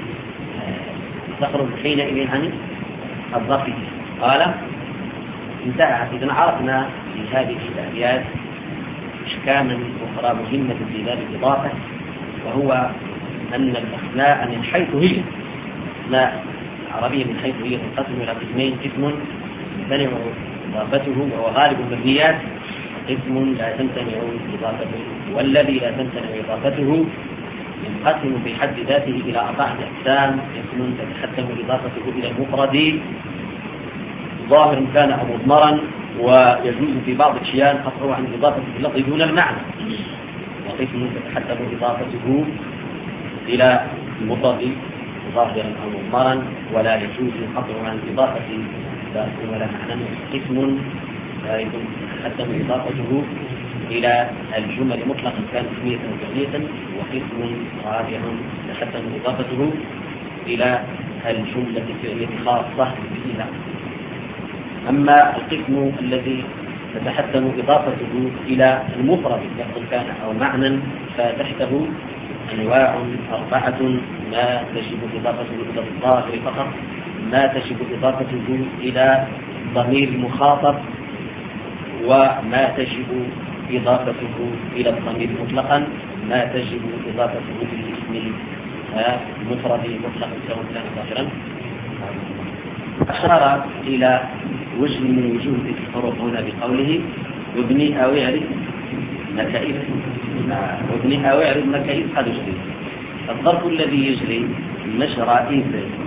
تخرج حينئذ عن الظرفية. قال انتهى. إذن عرفنا في هذه الآيات أحكاما أخرى مهمة في باب الإضافة، وهو أن الأسماء من حيث هي أسماء العربية من حيث هي تنقسم إلى قسمين: قسم تمتنع إضافته وهو غالب المبنيات، قسم لا تمتنع إضافته. والذي لا تمتنع إضافته ينقسم في حد ذاته إلى أربعة أقسام: قسم تتحتم إضافته إلى المفرد ظاهر كان أو مضمرا، ويجوز في بعض الأحيان قطعه عن إضافة اللفظ دون المعنى. وقسم تتحتم إضافته إلى المفرد ظاهرا أو مضمرا ولا يجوز قطعه عن إضافة لفظ ولا معنى. قسم تتحتم إضافته إلى الجمل مطلقا كان اسمية أو فعلية. وقسم رابع تتحتم إضافته إلى الجملة الفعلية خاصة بإذا. أما القسم الذي تتحتم إضافته إلى المفرد لفظ كان أو معنى فتحته أنواع أربعة: ما تجب إضافته إلى الظاهر فقط، ما تجب إضافته إلى ضمير المخاطب، وما تجب إضافته إلى الضمير مطلقا، ما تجب إضافته للاسم المفرد مطلقا سواء كان ظاهرا. أشار إلى وجه من وجوه الفروق هنا بقوله: وابني أو يعرف مكائد. وابني أو يعرف مكائد قد يجري. الظرف الذي يجري مجرى إذ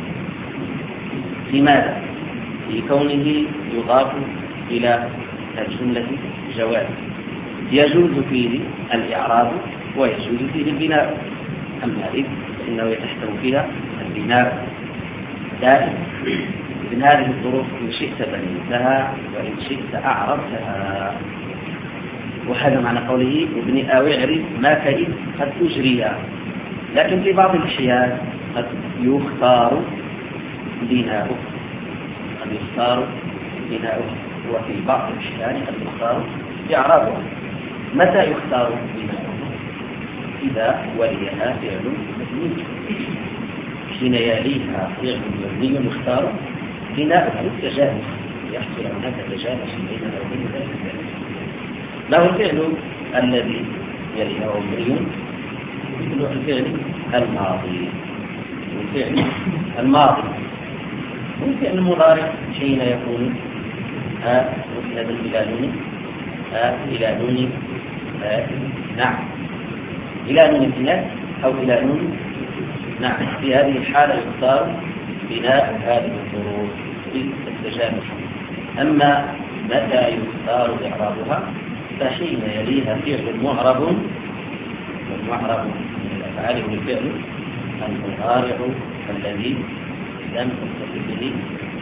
لماذا؟ لكونه يضاف إلى الجملة جواب يجوز فيه الإعراب ويجوز فيه البناء. أما إذ فإنه يتحتم فيها البناء دائما. من هذه الظروف إن شئت بنيتها وإن شئت أعربتها. وهذا معنى قوله: وابني أو يعرف ما كإذ قد تجريها. لكن في بعض الأحيان قد يختار بناؤه قد يختار بناؤه وفي بعض الأحيان قد يختار إعرابها. متى يختار بناؤه؟ إذا وليها فعل مبني، حين يليها فعل مبني يختار بناؤها. التجانس يحصل هناك تجانس بين وبين ذلك. له الفعل الذي يليها مبني مثل الفعل الماضي والفعل الماضي والفعل المضارع حين يكون مسندا إلى نون إلى نون نعم إلى نون امتناع أو إلى نون نعم. في هذه الحالة يختار بناء هذه الظروف للتجانس. أما متى يختار إعرابها؟ فحين يليها فعل معرب، والمعرب من الأفعال هو الفعل المضارع الذي لم تتصل به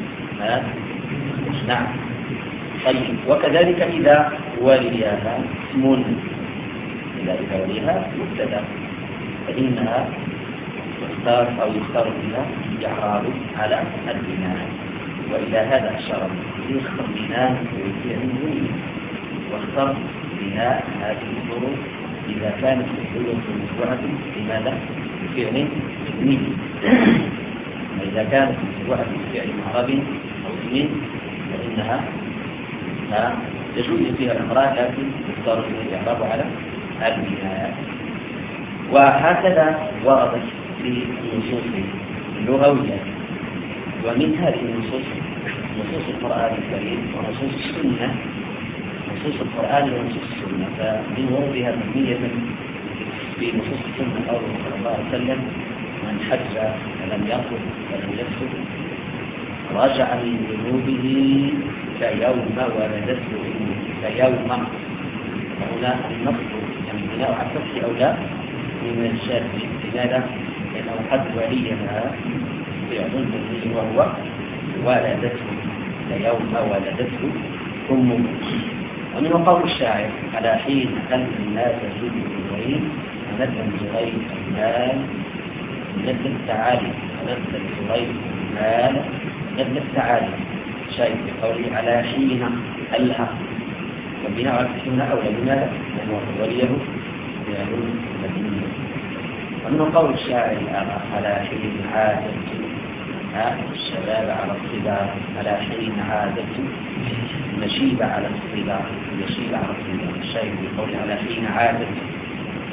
نعم. طيب، وكذلك إذا وليها اسم، إذا وليها مبتدأ فإنها تختار أو يختار بها إعراب على البناء. وإلى هذا أشار يختار بناء ويفعل واختار بناء هذه الظروف إذا كانت الظروف مشروعة بماذا؟ بفعل مبني. وإذا كانت مشروعة بفعل معرب أو اسم فإنها يجوز فيها الإقرار لكن يختار فيها الإعراب على البناء. وهكذا وردت في النصوص اللغوية. ومن هذه النصوص نصوص القرآن الكريم ونصوص السنة. نصوص القرآن ونصوص السنة فمن وردها مبنية في نصوص السنة قوله صلى الله عليه وسلم: من حج فلم يرفث ولم يفسق رجع من ذنوبه كيوم ولدته كيوم. وهنا النص يعني بناء على الفتح أولى من الشافعي. لماذا؟ لأنه قد وليها فعل مبني وهو ولدته كيوم ولدته أمه. ومنه قول الشاعر: على حين أن الناس جد الغيب ندى الزغير المال ندى التعالي ندى الزغير المال ندى التعالي. شايف بقوله على حين ألها والبناء على الفتح هنا أولى. لماذا؟ لأنه وليه فعل مبني. ومنه قول الشاعر على حين عادت الشباب على الصبا على حين عادت نشيب على الصبا نشيب على الصبا. الشاعر بقول على حين عادت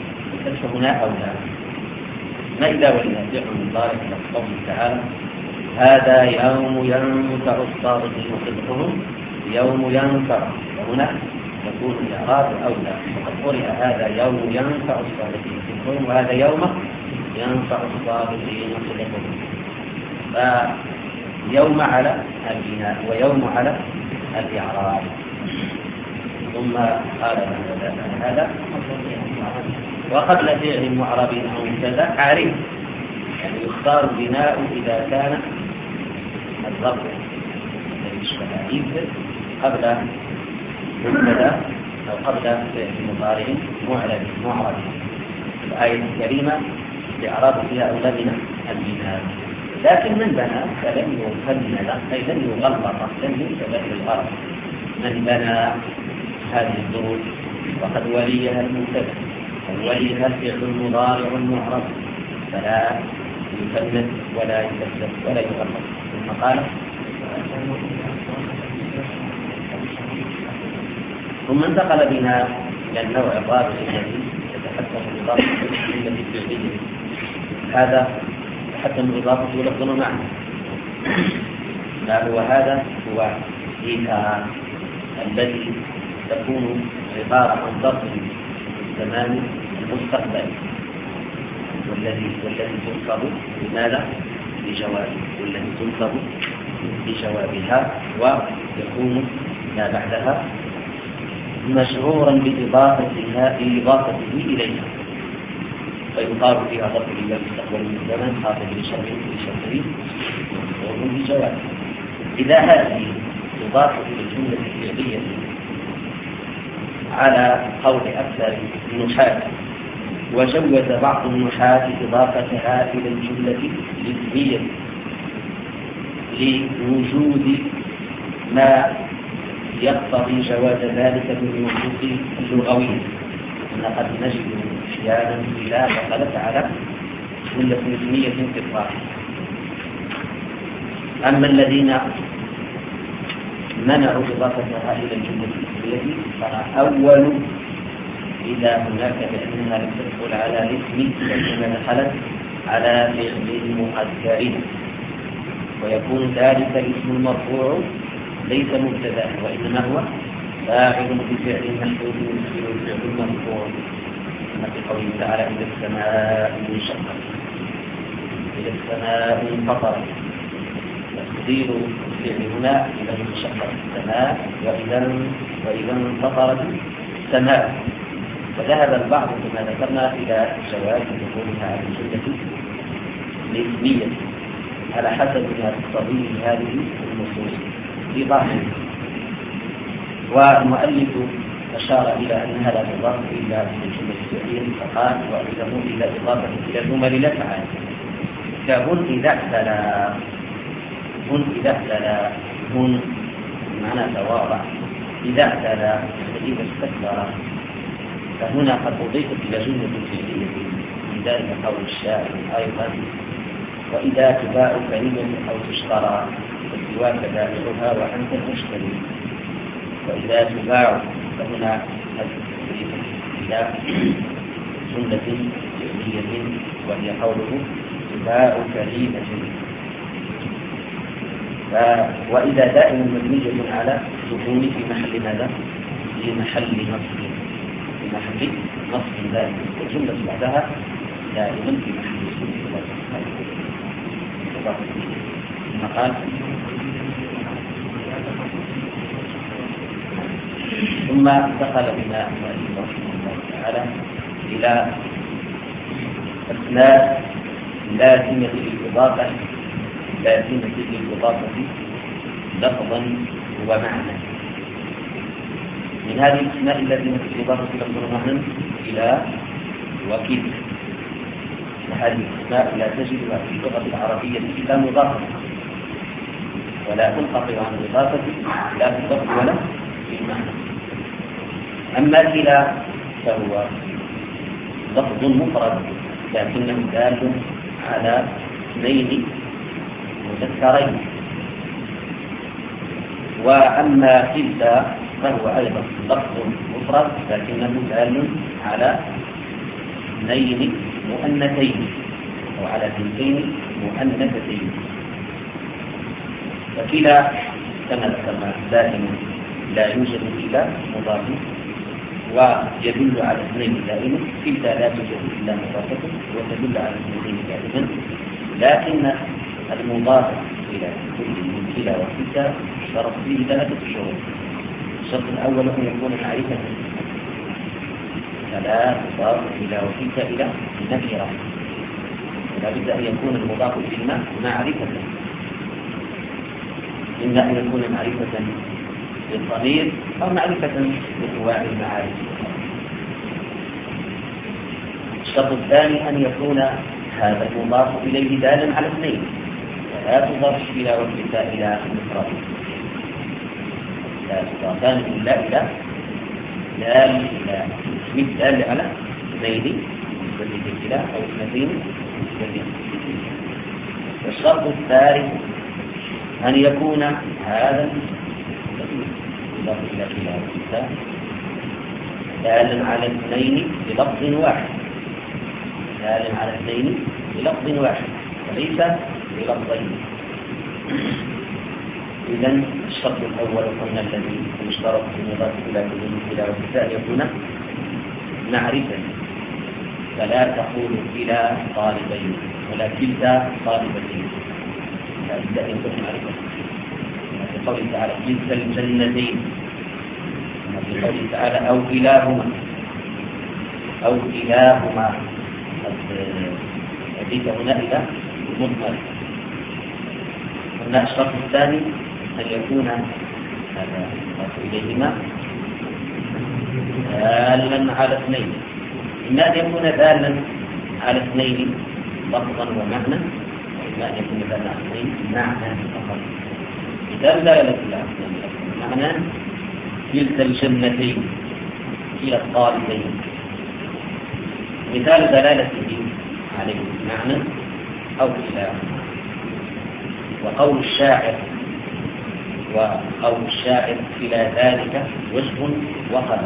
الفتح هنا أولى. ما إذا وليها فعل مضارع كقوله تعالى: هذا يوم ينفع الصادقين صدقهم يوم ينفع، وهنا يكون الإعراب أولى. وقد قرئ هذا يوم ينفع الصادقين صدقهم، وهذا يوم ينفع الصادقين صدقهم. فيوم على البناء ويوم على الإعراب. ثم قال بعد هذا وقبل فعل معرب أو مبتدأ عارف، يعني يختار البناء إذا كان الضرب الشبابيب قبل مبتدأ أو قبل فعل مضارع معرب معرب. الآية الكريمة الإعراب فيها أولى من البناء، لكن من بنى فلن يكمل أي لن يغلط، لن ينتبه للغرض. من بنى هذه الظروف وقد وليها المبتدأ وليها الفعل المضارع المعرب فلا يكمل ولا يكسر ولا يغلط. ثم قال ثم انتقل بنا إلى النوع الرابع الذي يتحكم بإضافة الجملة الفعلية. هذا يتحكم بإضافة لفظ ومعنى. ما هو هذا؟ هو إيثار الذي تكون عبارة عن ظرف الزمان المستقبلي، والذي والذي تنصب لماذا؟ لجوابه، والذي تنصب لجوابها، ويكون ما بعدها مشعورا بإضافتها بإضافته إليها، فيقال فيها ظرف للمستقبل من الزمن خاطب لشرعه لشرعه مشعور بجوابه. إذا هذه إضافة الجملة الفعلية على قول أكثر النحاة، وجوز بعض النحاة إضافتها إلى الجملة الاسمية لوجود ما يقتضي جواز ذلك بالنصوص اللغوية. لقد نجد أحيانا إذا دخلت على جملة اسمية في الظاهر. أما الذين منعوا إضافتها إلى الجملة الاسمية فأول إذا هناك بأنها لم تدخل على الاسم وإنما دخلت على فعل مقدر، ويكون ذلك الاسم المرفوع ليس مبتدأ وإنما هو فاعل بفعل محذوف يمثل الفعل المرفوع، كما في قوله تعالى إذا السماء انشقت إذا السماء انفطرت، تقدير الفعل هنا إذا انشقت السماء وإذا وإذا انفطرت السماء. فذهب البعض كما ذكرنا إلى جواز دخولها على الجملة الاسمية على حسب ما تقتضيه هذه النصوص في ظاهر. والمؤلف أشار إلى أنها لا تضاف إلا في الجملة الفعلية فقال وإذا إلى إضافة إلى الجمل لا تعالى كهن إذا اعتلى هن إذا اعتلى هن معنى تواضع إذا اعتلى إذا استكبر، فهنا قد أضيفت إلى جملة فعلية من ذلك قول الشاعر أيضا وإذا تباع كلمة أو تشترى فسواك بائعها وأنت تشتري. وإذا تباع فهنا إلى جملة فعلية وهي قوله تباع كلمة. وإذا دائما مبنية على سكون في محل ماذا؟ في محل نصب في محل نصب ذلك، والجملة بعدها دائما في محل نصب ثم قال ثم انتقل بنا المؤلف رحمه الله تعالى إلى أسماء لازمة للإضافة لازمة للإضافة لفظا ومعنى. من هذه الأسماء اللازمة للإضافة لفظا ومعنى إلى وكيل، وهذه الأسماء لا تجدها في اللغة العربية إلا مضافة ولا تنقطع عن الإضافة لا في اللفظ ولا في المعنى. أما كلا فهو لفظ مفرد لكنه دال على اثنين مذكرين. وأما كلتا فهو أيضا لفظ مفرد لكنه دال على اثنين مؤنثين أو على اثنتين مؤنثتين. فكلا كما ذكرنا دائما لا يوجد إلا مضاف ويدل على اثنين دائما، كلتا لا توجد إلا مضافة وتدل على اثنين دائما، لكن المضاف إلى كل من كلا وكلتا اشترط فيه ثلاثة شروط. الشرط الأول أن يكون معرفة، فلا تضاف إلى وكلتا إلى نكرة، ولا بد أن يكون المضاف إليهما معرفة، إما أن يكون معرفة بالضمير أو معرفة بأنواع المعارف. الشرط الثاني أن يكون هذا المضاف إليه دالا على اثنين، فلا تضاف إلى وكلتا إلى مفرد، لا تضافان إلا إلى دال إلى مثل دال على اثنين مثل كلا أو اثنتين مثل. الشرط الثالث أن يكون هذا يضاف إلى كلا وكلتا دالا على اثنين بلفظ واحد، دالا على اثنين بلفظ واحد وليس بلفظين. إذن الشرط الأول قلنا الذي يشترط في المضاف إلى كل كلا وكلتا أن يكون معرفة، فلا تقول إلى طالبين ولا كلتا طالبتين، لا بد أن يكون معرفة. في قوله تعالى كلتا الجنتين، في قوله تعالى أو إلهما أو إلهما، أضيف هنا إلى مضمر. قلنا الشرط الثاني أن يكون هذا إليهما دالا على اثنين، إما أن يكون دالا على اثنين لفظا ومعنى، وإما أن يكون دالا على اثنين معنى فقط. مثال دالة على اثنين معنى كلتا الجنتين كلا الطالبين، مثال دلالته عليه معنى أو إله. وقول الشاعر وقول الشاعر إلى ذلك وجه وقبل،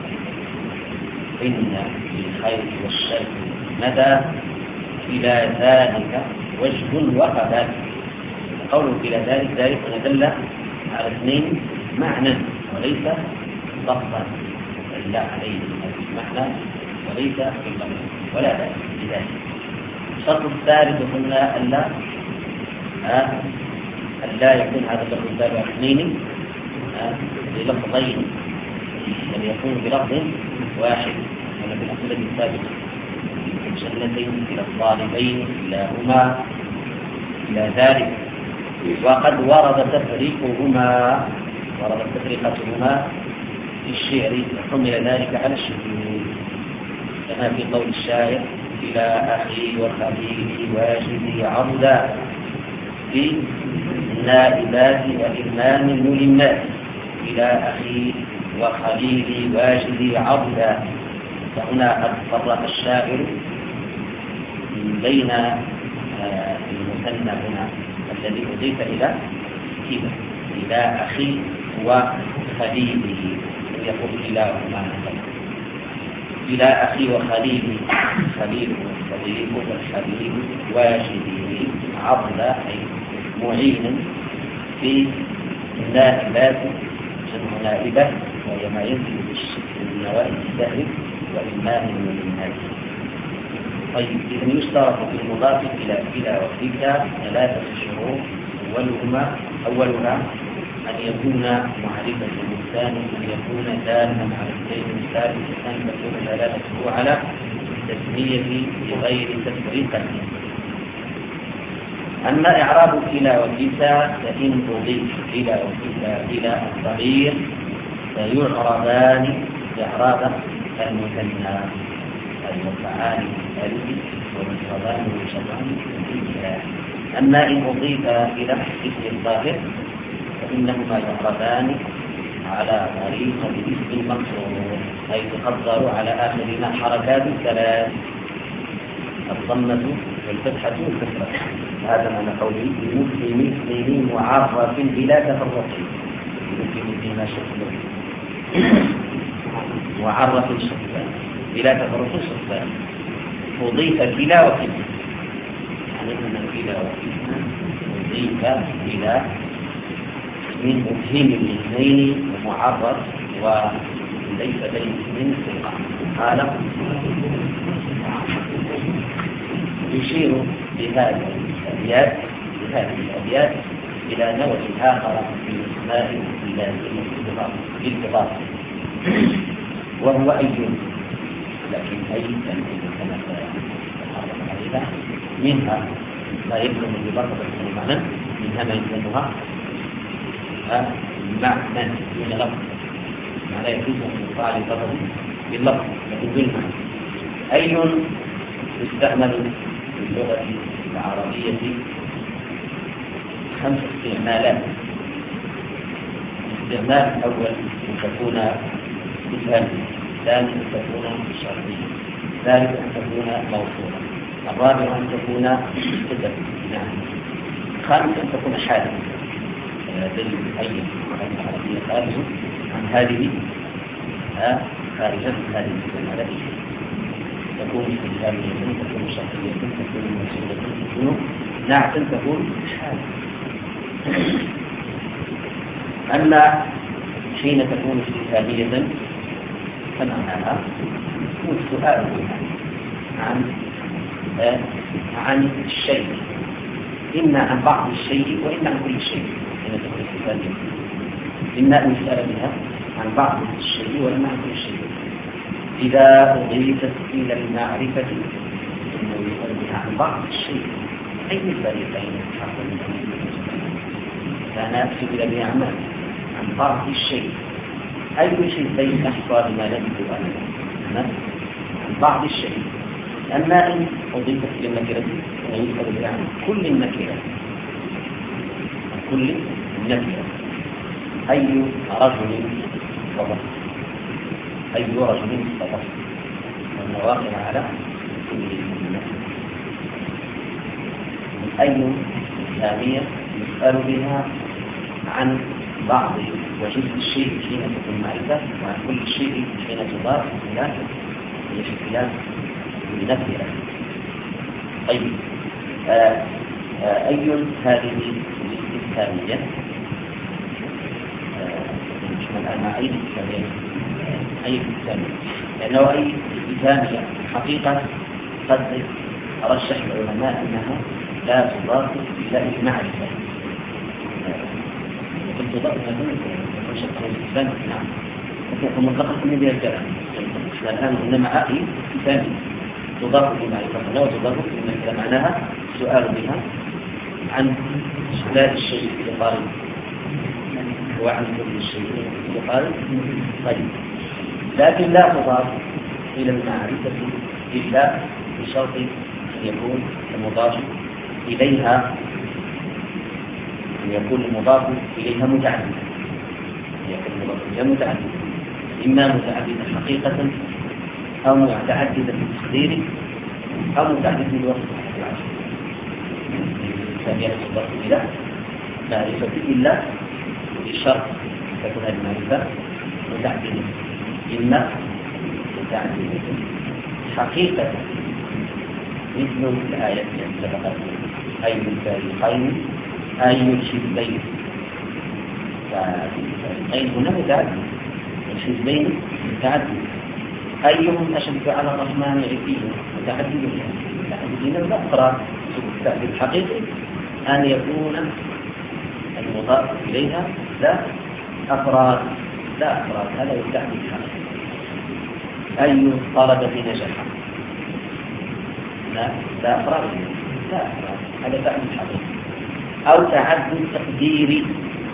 إن الخير والشر مدى إلى ذلك وجه وقبل. قوله إلى ذلك ذلك دل على اثنين معنى وليس لفظا، دل عليه معنى وليس لفظا ولا بأس بذلك. الشرط الثالث قلنا ألا ألا يكون هذا اللفظ الدال على اثنين بلفظين، بل يكون بلفظ واحد، ولا بالأمثلة الثابتة الجنتين إلى الطالبين إلى هما إلى ذلك. وقد ورد تفريقهما ورد تفريقتهما في الشعر، وحمل ذلك على الشذوذ كما في قول الشاعر إلى أخي وخليلي واجدي عرضا في النائبات وإمام الملمات، إلى أخي وخليلي واجدي عرضا. فهنا قد فرق الشاعر بين المثنى هنا الذي أضيف إلى كذا إلى أخي وخليله، يقول إلهما إلى أخي وخليلي، خليل وخليل والخليل واجدي عضلا أي معين في النائبات، جمع نائبة وهي ما ينزل بالنوائب السهل وإمام والإمام. طيب إذن يشترط في المضاف إلى إلى وكلتا ثلاثة شروط، أولهما أولها أن يكون معرفة، والثاني أن يكون دالا على اثنين، والثالث أن تكون دلالته على التسمية بغير تفريق. أما إعراب إلى وكلتا فإن أضيف إلى وكلتا إلى الضمير فيعربان إعراب المثنى المرفعان الألف والمفردان والجمعان. أما إن أضيف إلى اسم الظاهر فإنهما يعربان على طريقة الاسم المقصور، أي تقدر على آخرهما حركات ثلاث: الضمة والفتحة والكسرة. هذا معنى قوله بمثل مثل معرف بلا تفرق، بمثل مثل ما شكله معرف شكله بلا تفرق شكله. أضيف كلا وكلا، يعني أن كلا وكلا أضيف إلى من مفهم الاثنين ومعرض وليس بين اثنين ثقة. قال يشير بهذه الأبيات بهذه الأبيات إلى نوع آخر من الأسماء للإضافة وهو أي، لكن أي تنفيذ كما تحرك عليها منها ما يبلغ الإضافة بالمعنى، منها ما يلزمها معنى من لفظ، معنى يجوز أن يقال اللفظ باللفظ لكن بالمعنى. أي يستعمل في اللغة العربية خمس استعمالات. الاستعمال الأول أن تكون استفهامية، ثاني أن تكون شرطية، ثالث أن تكون موصولة، الرابع أن تكون صفة، نعم، خامس أن تكون حالة. دل أي العربية خارج عن هذه خارجة من هذه الاستعمالات، تكون استفهامية، تكون شرطية، تكون موصولة، تكون نعت، تكون حالة. أما حين تكون استفهامية فمعناها يكون سؤال عن عن الشيء، إما عن بعض الشيء وإما عن كل شيء. حين تكون استفهامية إما أن يسأل بها عن بعض الشيء وإما عن كل شيء. إذا أضيفت إلى المعرفة إنه يسأل بها عن بعض الشيء، أي الفريقين حصل كان سئل بها عن عن بعض الشيء، أي شيء أحصى بما لم يكن عن بعض الشيء. أما إن أضيفت إلى النكرة ويسأل بها عن كل النكرة، كل النكرة، أي رجل فضل، أي رجل فضل، والنواقع على كل النكرة. أي ثانية يسأل بها عن بعض وجزء الشيء حين تكون معرفة، وعن كل شيء حين تضاف إلى الاشتغال بنفسها. طيب آه آه أي هذه الاستفهامية نحن الآن مع أي استفهامية أي استفهامية لأنه أي استفهامية حقيقة قد رشح العلماء أنها لا تضاف إلى المعرفة، كنت تضاف إلى المعرفة. نعم، لكن مطلقا من بها الكلام الآن إنما أي ثاني تضاف لمعرفة لا تضاف لمعرفة، معناها سؤال بها عن لا الشيء في قارب وعن كل الشيء في قارب. طيب، لكن لا تضاف إلى المعرفة إلا بشرط أن يكون المضاف إليها أن يكون المضاف إليها متعددا، يكون المضاف إليها متعددا، إما متعددا حقيقة أو متعددا في التقدير أو متعددا في الوقت العشر. ثانيا تضاف إلى معرفة إلا بشرط تكون هذه المعرفة متعددة، إما متعددة حقيقة مثل الآية التي سبقت أي الفريقين أي الحزبين. فالفريقين هنا متعدد، الحزبين متعدد، أيهم أشد على الرحمن عتيا متعددين متعددين الأفراد. في الحقيقة أن يكون المضاف إليها لا أفراد لا أفراد هذا يستعمل الحقيقة. أي طلبة نجح لا لا أفراد لا أفراد هذا تعمل الحقيقة. أو تعدد تقديري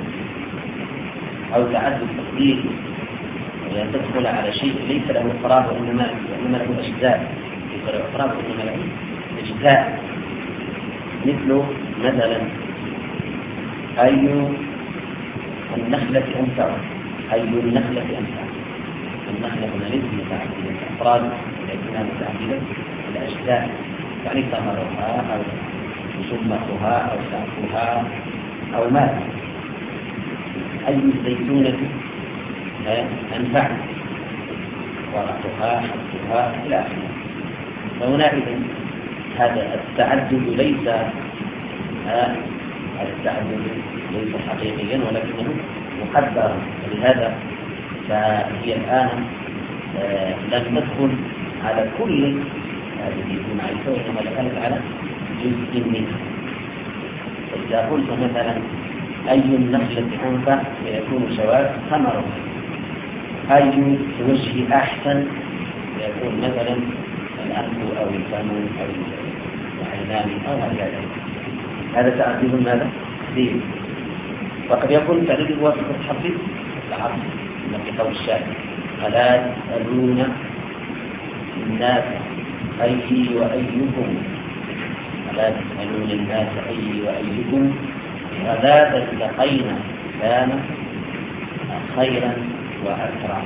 أو تعدد تقديري يعني تدخل على شيء ليس له أفراد وإنما وإنما له أجزاء، ليس له أفراد وإنما له أجزاء. مثل مثلا أي النخلة أنفع، أي النخلة أنفع. النخلة هنا ليست متعددة الأفراد لكنها متعددة الأجزاء، يعني ثمرها أو شمتها أو سقفها أو ماء. أي الزيتونة أنفع، ورقها حبها إلى آخره. فهنا إذن هذا التعدد ليس هذا التعدد ليس حقيقيا ولكنه مقدر. لهذا فهي الآن لم تدخل على كل هذه المعرفة وإنما دخلت على جزء منها. إذا قلت مثلا أي النخلة أنفع فيكون جواب ثمره، أي وجه أحسن يكون مثلا الأنف أو الفم أو العينان أو هكذا. هذا تعديل ماذا؟ دين. وقد يكون تعديل الواسطة الحرفي العرض في قول الشاعر ألا تسألون الناس أي وأيكم، ألا تسألون الناس أي وأيكم غدا تلتقينا كان خيرا وأكرم.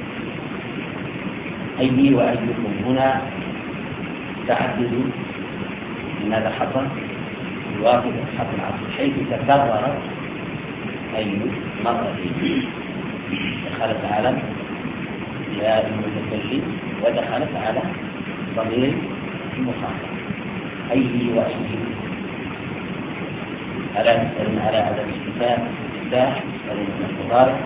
أي وأيكم هنا تعدد ماذا حصل؟ الواقع حصل العصر حيث تكرر أي مرتين، دخلت على يا المتكلم ودخلت على ضمير المخاطب أي وأيكم. ألا تسألون على عدد الاستفهام الاستفتاح تسألون من المضارع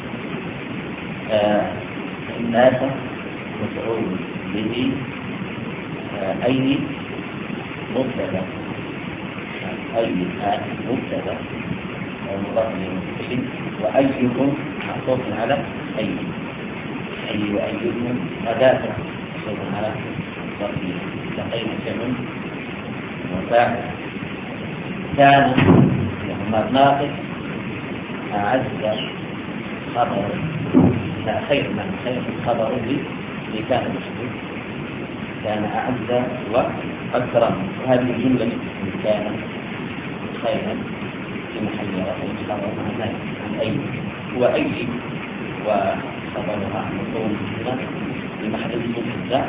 الناس مفعول به أي مبتدأ أي مبتدأ مضاف للمتكلم وأيكم معطوف على أي أي وأيكم أداة معطوف على ضرب لقينا فعل وفاعل. كان لهما ناقص أعز خبر لا خير من خير خبر لي لكان مشهور كان أعز وأكرم. وهذه الجملة كان خيرا في محل رفع خبر عن أي وأي وخبرها مطول هنا في محل المبتدأ.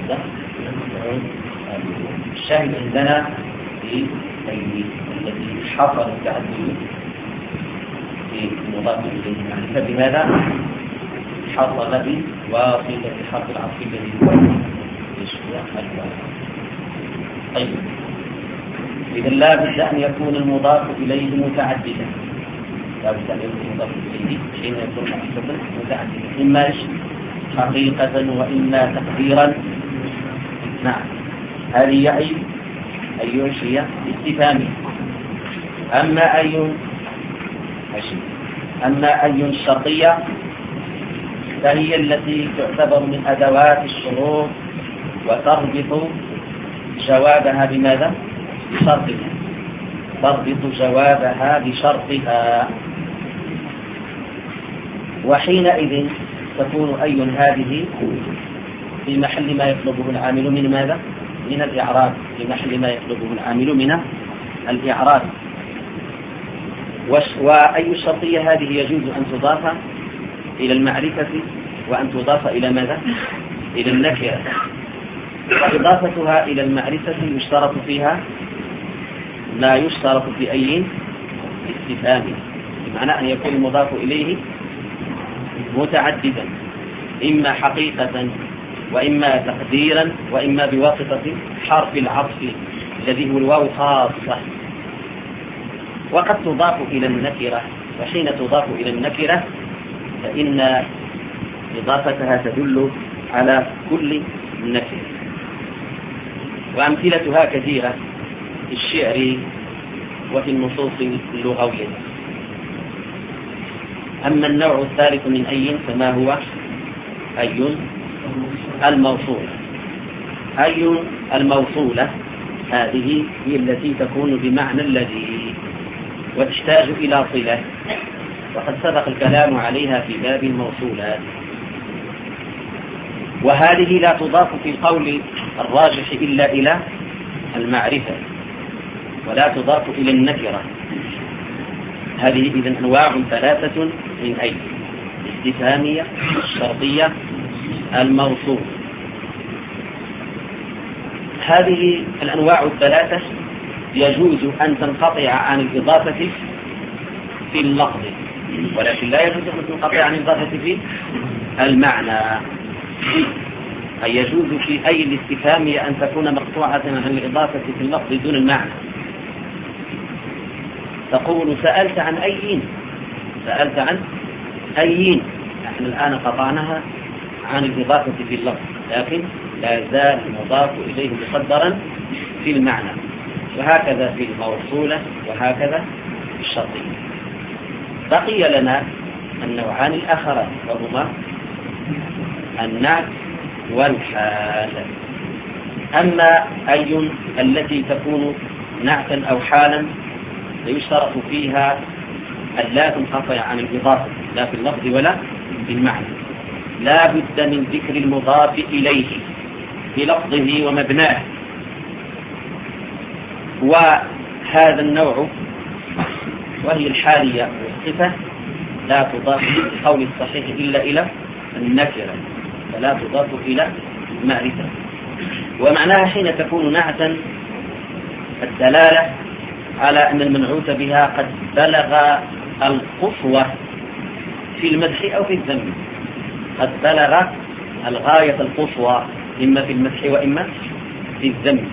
الشاهد عندنا في أي الذي حصل التعدد في المضاف إليه المعرفة بماذا؟ حصل بواسطة حرف العطف الذي هو يشبه الواو. طيب إذا لا بد أن يكون المضاف إليه متعددا، لا بد أن يكون المضاف إليه حين يكون معرفة متعددا إما حقيقة وإما تقديرا. نعم هذه أي أي شيء استفهامي. أما أي أما أي الشرطية فهي التي تعتبر من أدوات الشروط وتربط جوابها بماذا؟ بشرطها. تربط جوابها بشرطها. وحينئذ تكون أي هذه في محل ما يطلبه العامل من ماذا؟ من الإعراب. في محل ما يطلبه العامل من الإعراب. وأي الشرطية هذه يجوز أن تضاف إلى المعرفة وأن تضاف إلى ماذا؟ إلى النكرة. وإضافتها إلى المعرفة يشترط فيها لا يشترط في أي استفهام، بمعنى أن يكون المضاف إليه متعددا إما حقيقة وإما تقديرا وإما بواسطة حرف العطف الذي هو الواو خاصة. وقد تضاف إلى النكرة، وحين تضاف إلى النكرة فإن إضافتها تدل على كل نكرة. وأمثلتها كثيرة في الشعر وفي النصوص اللغوية. أما النوع الثالث من أي فما هو؟ أي الموصولة. أي الموصولة هذه هي التي تكون بمعنى الذي وتحتاج إلى صلة، وقد سبق الكلام عليها في باب الموصولات. وهذه لا تضاف في القول الراجح إلا إلى المعرفة ولا تضاف إلى النكرة. هذه إذن أنواع ثلاثة من أي: الاستفهامية، الشرطية، الموصول. هذه الأنواع الثلاثة يجوز أن تنقطع عن الإضافة في اللفظ، ولكن لا يجوز أن تنقطع عن الإضافة في المعنى. أي يجوز في أي الاستفهامية أن تكون مقطوعة عن الإضافة في اللفظ دون المعنى. تقول سألت عن أيين، سألت عن أيين. نحن الآن قطعناها عن الإضافة في اللفظ، لكن لا يزال المضاف إليه مقدرا في المعنى، وهكذا في الموصولة وهكذا في الشرطية. بقي لنا النوعان الآخران وهما النعت والحال. أما أي التي تكون نعتا أو حالا فيشترط فيها أن لا تنقطع عن الإضافة لا في اللفظ ولا في المعنى، لا بد من ذكر المضاف إليه بلفظه ومبناه. وهذا النوع وهي الحالية والصفة لا تضاف بقول الصحيح إلا إلى النكرة، فلا تضاف إلى المعرفة. ومعناها حين تكون نعتا الدلالة على أن المنعوت بها قد بلغ القصوى في المدح أو في الذم، قد بلغ الغاية القصوى إما في المدح وإما في الذم.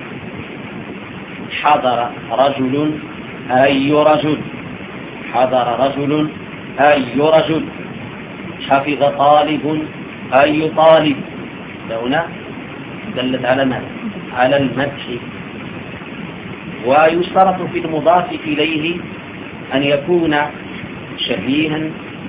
حضر رجل أي رجل، حضر رجل أي رجل. حفظ طالب أي طالب. هنا دلت على ماذا؟ على المدح. ويشترط في المضاف إليه أن يكون شبيها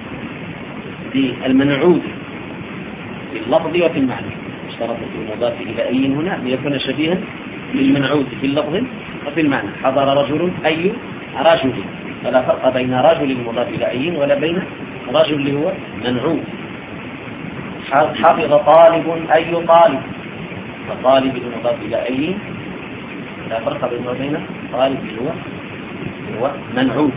بالمنعوت في اللفظ وفي المعنى. يشترط في المضاف إلى أي هنا أن يكون شبيها بالمنعوت في اللفظ وفي المعنى. حضر رجل أي رجل، فلا فرق بين رجل المضاف إلى أي ولا بين رجل اللي هو منعوت. حفظ طالب أي طالب، فطالب المضاف إلى أي لا فرق بينه وبين طالب اللي هو هو منعوت.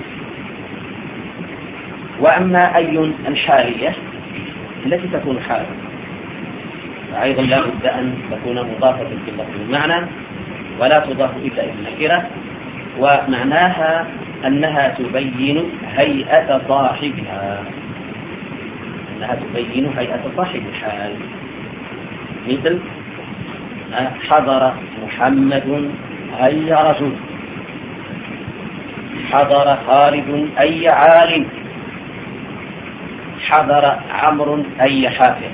وأما أي الحالية التي تكون حالة فأيضا لا بد أن تكون مضافة في اللفظ والمعنى ولا تضاف إلا إلى النكرة. ومعناها أنها تبين هيئة صاحبها، أنها تبين هيئة صاحب الحال. مثل حضر محمد أي رجل، حضر خالد أي عالم، حضر عمرو أي حافظ،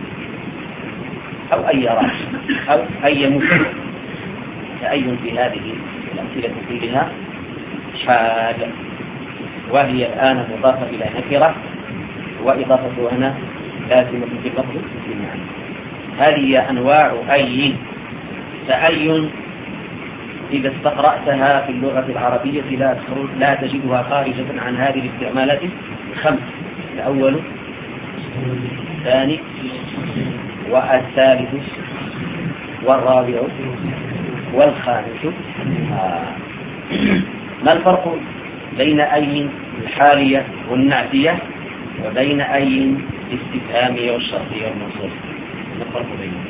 أو أي راجل أو أي مسلم. فأي في هذه الأمثلة كلها حال، وهي الآن مضافة إلى نكرة، وإضافة هنا لازمة في اللفظ بالمعنى. هذه أنواع أي. فأي إذا استقرأتها في اللغة العربية لا لا تجدها خارجة عن هذه الاستعمالات الخمس: الأول الثاني والثالث والرابع والخامس. آه. ما الفرق بين أي الحالية والنعتية وبين أي الاستفهامية والشرطية والموصولة؟ ما الفرق بينهم؟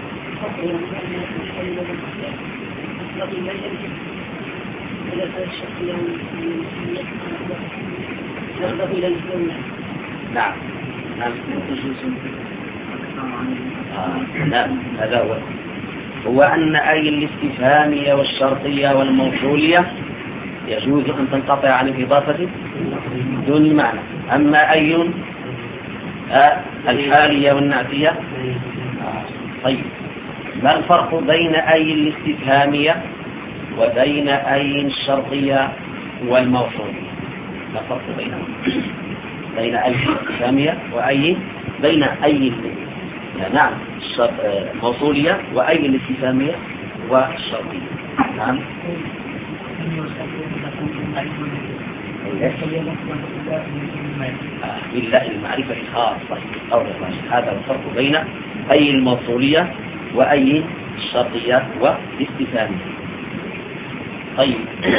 نعم نعم آه. نعم هذا هو هو أن أي الاستفهامية والشرطية والموصولية يجوز أن تنقطع عن الإضافة دون المعنى. أما أي آه الحالية والنعتية آه. طيب، ما الفرق بين أي الاستفهامية وبين أي الشرطية والموصولية؟ ما الفرق بينهم؟ بين أي الاستفهامية وأي بين أي نعم الموصولية وأي الاستفهامية والشرطية. نعم إلا المعرفة الخاصة أو الراشد. هذا الفرق بين أي الموصولية وأي الشرطية والاستفهامية. طيب،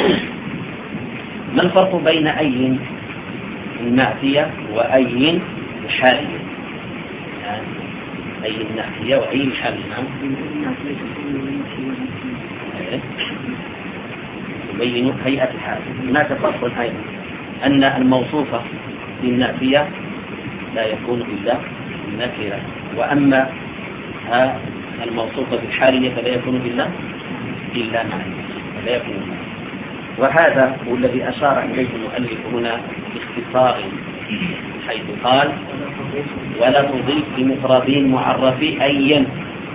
ما الفرق بين أي النعتية وأي الحالية؟ يعني أي النعتية وأي الحالية؟ نعم تبين هيئة الحال. هناك فرق أيضا أن الموصوفة بالنعتية لا يكون إلا نكرة، وأما الموصوفة بالحالية فلا يكون إلا إلا معرفة، فلا يكون وهذا هو الذي أشار إليه المؤلف هنا باختصار، حيث قال ولا تضيف لمفردين معرف أيا،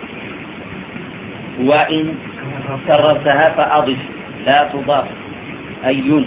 وإن كررتها فأضف لا تضاف أي.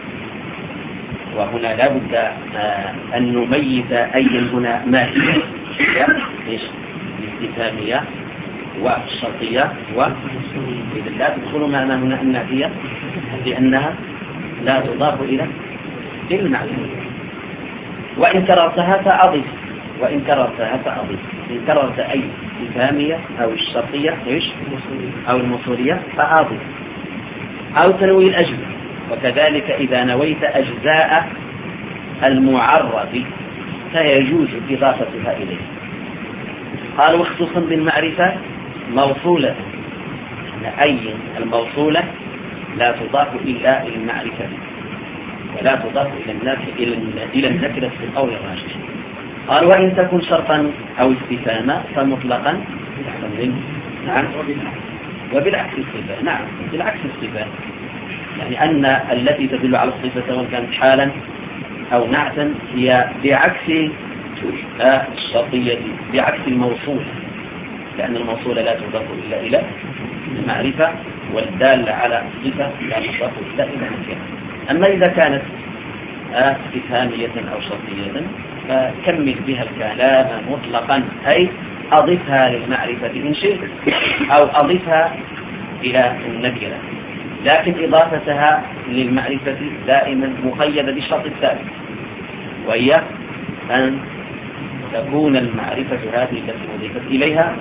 وهنا لا بد أن نميز أي هنا ما هي الاستفهامية والشرطية، وإذا لا تدخل معنا هنا النافية لأنها لا تضاف إلى المعنى. وإن كررتها فأضف، وإن كررتها فأضف، إن كررت أي استفهامية أو الشرطية إيش أو الموصولية فأضف، أو تنوي الأجزاء. وكذلك إذا نويت أجزاء المعرف فيجوز إضافتها إليه. قال وخصوصا بالمعرفة موصولة، أي الموصولة لا تضاف إلا إلى المعرفة ولا تضاف إلى النكرة في القول الراجح. قال وإن تكن شرطا أو استفهاما فمطلقا نعم وبالعكس الصفة. نعم بالعكس الصفة، يعني أن التي تدل على الصفة سواء كانت حالا أو نعتا هي بعكس الشرطية، بعكس الموصول، لأن الموصول لا تضاف إلا إلى المعرفة، والدالة على الصفة لا تضاف إلا إلى النكرة. أما إذا كانت استفهامية أو شرطية فكمل بها الكلام مطلقا، أي أضفها للمعرفة إن شئت أو أضفها إلى النكرة، لكن إضافتها للمعرفة دائما مقيدة بالشرط الثالث، وهي أن تكون المعرفة هذه التي أضيفت إليها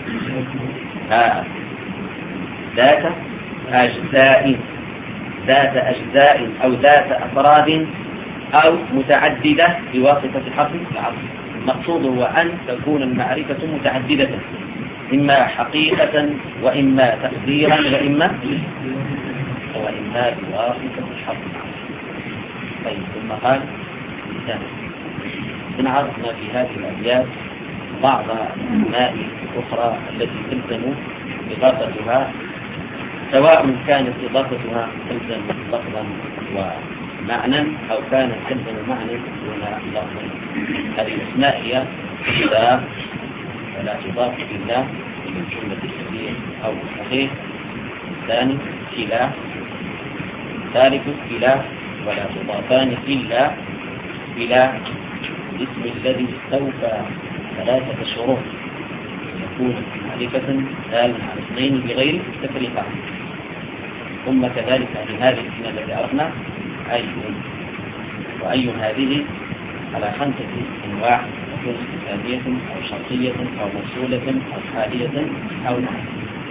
ذات أجزاء ذات أجزاء أو ذات أفراد أو متعددة بواسطة حرف العطف. المقصود هو أن تكون المعرفة متعددة، إما حقيقة وإما تقديرا وإما وإما بواسطة حرف العطف. طيب ثم قال إن عرفنا في هذه الأبيات بعض الأسماء الأخرى التي تلزم إضافتها، سواء كانت إضافتها تلزم لفظا ومعنى أو كانت تلزم معنى دون لفظا. هذه الأسماء هي إذا ولا تضاف إلا إلى الجملة الصحيح أو الصحيح، الثاني كلا، ثالث كلا، ولا تضافان إلا إلى الاسم الذي استوفى ثلاثة شروط، يكون معرفة دالا على اثنين بغير تفريقات. ثم كذلك لهذه الاسم الذي عرفنا أي، وأي هذه على خمسة أنواع، تكون استفهامية أو شرطية أو موصولة أو حالية أو نعم.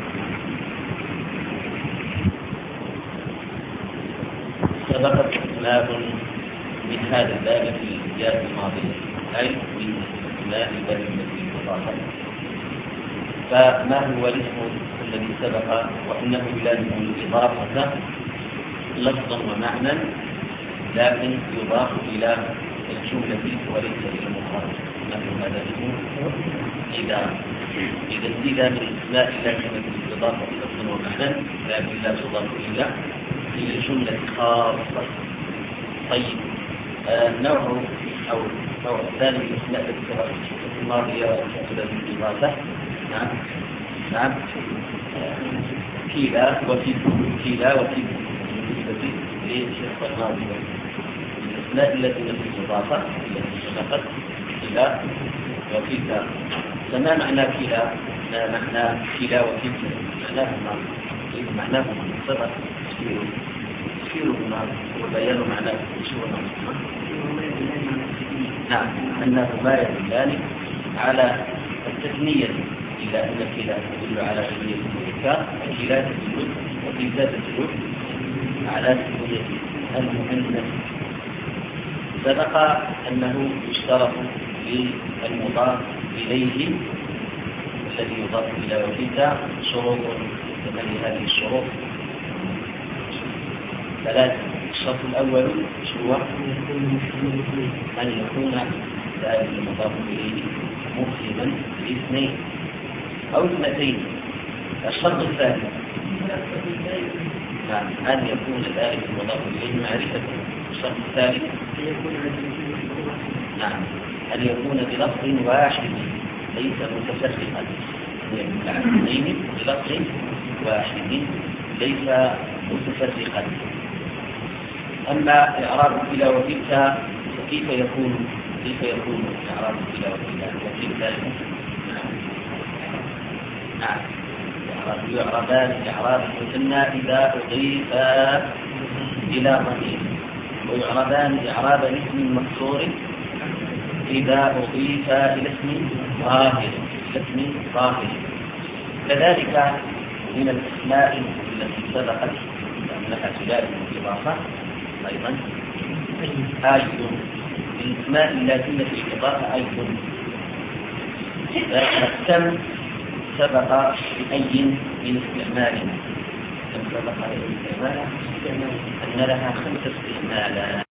سبقت أسباب من هذا الباب في الأبيات الماضية، أي من أسماء الباب التي تفاصل. فما هو الاسم الذي سبق؟ وإنه لازم الإضافة لفظا ومعنى، لكن يضاف إلى الجملة وليس إلى المفرد. إنه هذا الاسم إذا إذا إذا من الأسماء لازمة الإضافة لفظا ومعنى، لكن لا تضاف إلى إلى الجملة خاصة. طيب آه نوع أو النوع الثاني من الأسماء التي سبقت في الماضية وتأتي بالإضافة. نعم نعم كلا وكيل، كلا وكيل بالنسبة للشرط الماضي. الأسماء التي نفس الإضافة التي سبقت كلا وكيل. فما معنى كلا؟ ما معنى كلا وكيل؟ معناهما معناهما سبق تفسيرهما وبيان معناه تفسيرهما. نعم أنه ما يدلان على التثنية، إلا أن كلا تدل على تثنية المذكر، كلا تدل وكلا تدل على تثنية المؤنث. سبق أنه يشترط للمضاف إليه الذي يضاف إلى وكلا شروط، ومن هذه الشروط ثلاثة. الشرط الأول هو أن يكون ذلك المضاف إليه مفهما لاثنين أو اثنتين. الشرط الثاني أن يكون ذلك المضاف إليه معرفة. الشرط الثالث نعم أن يكون بلفظ واحد ليس متفرقا، يعني بلفظ واحد ليس متفرقا. أما إعراب إلى وتلك فكيف يكون كيف يكون إعراب إلى وتلك؟ نعم يعربان إعراب المثنى إذا أضيف إلى ضمير، ويعربان إعراب اسم مكسور إذا أضيف إلى اسم ظاهر اسم ظاهر. كذلك من الأسماء التي سبقت لها سلالة الإضافة أيضا آية، الأسماء اللازمة الإضافة آية. السم سبق بأي من استعمال كم سبق بأي استعمال أن لها خمس استعمالات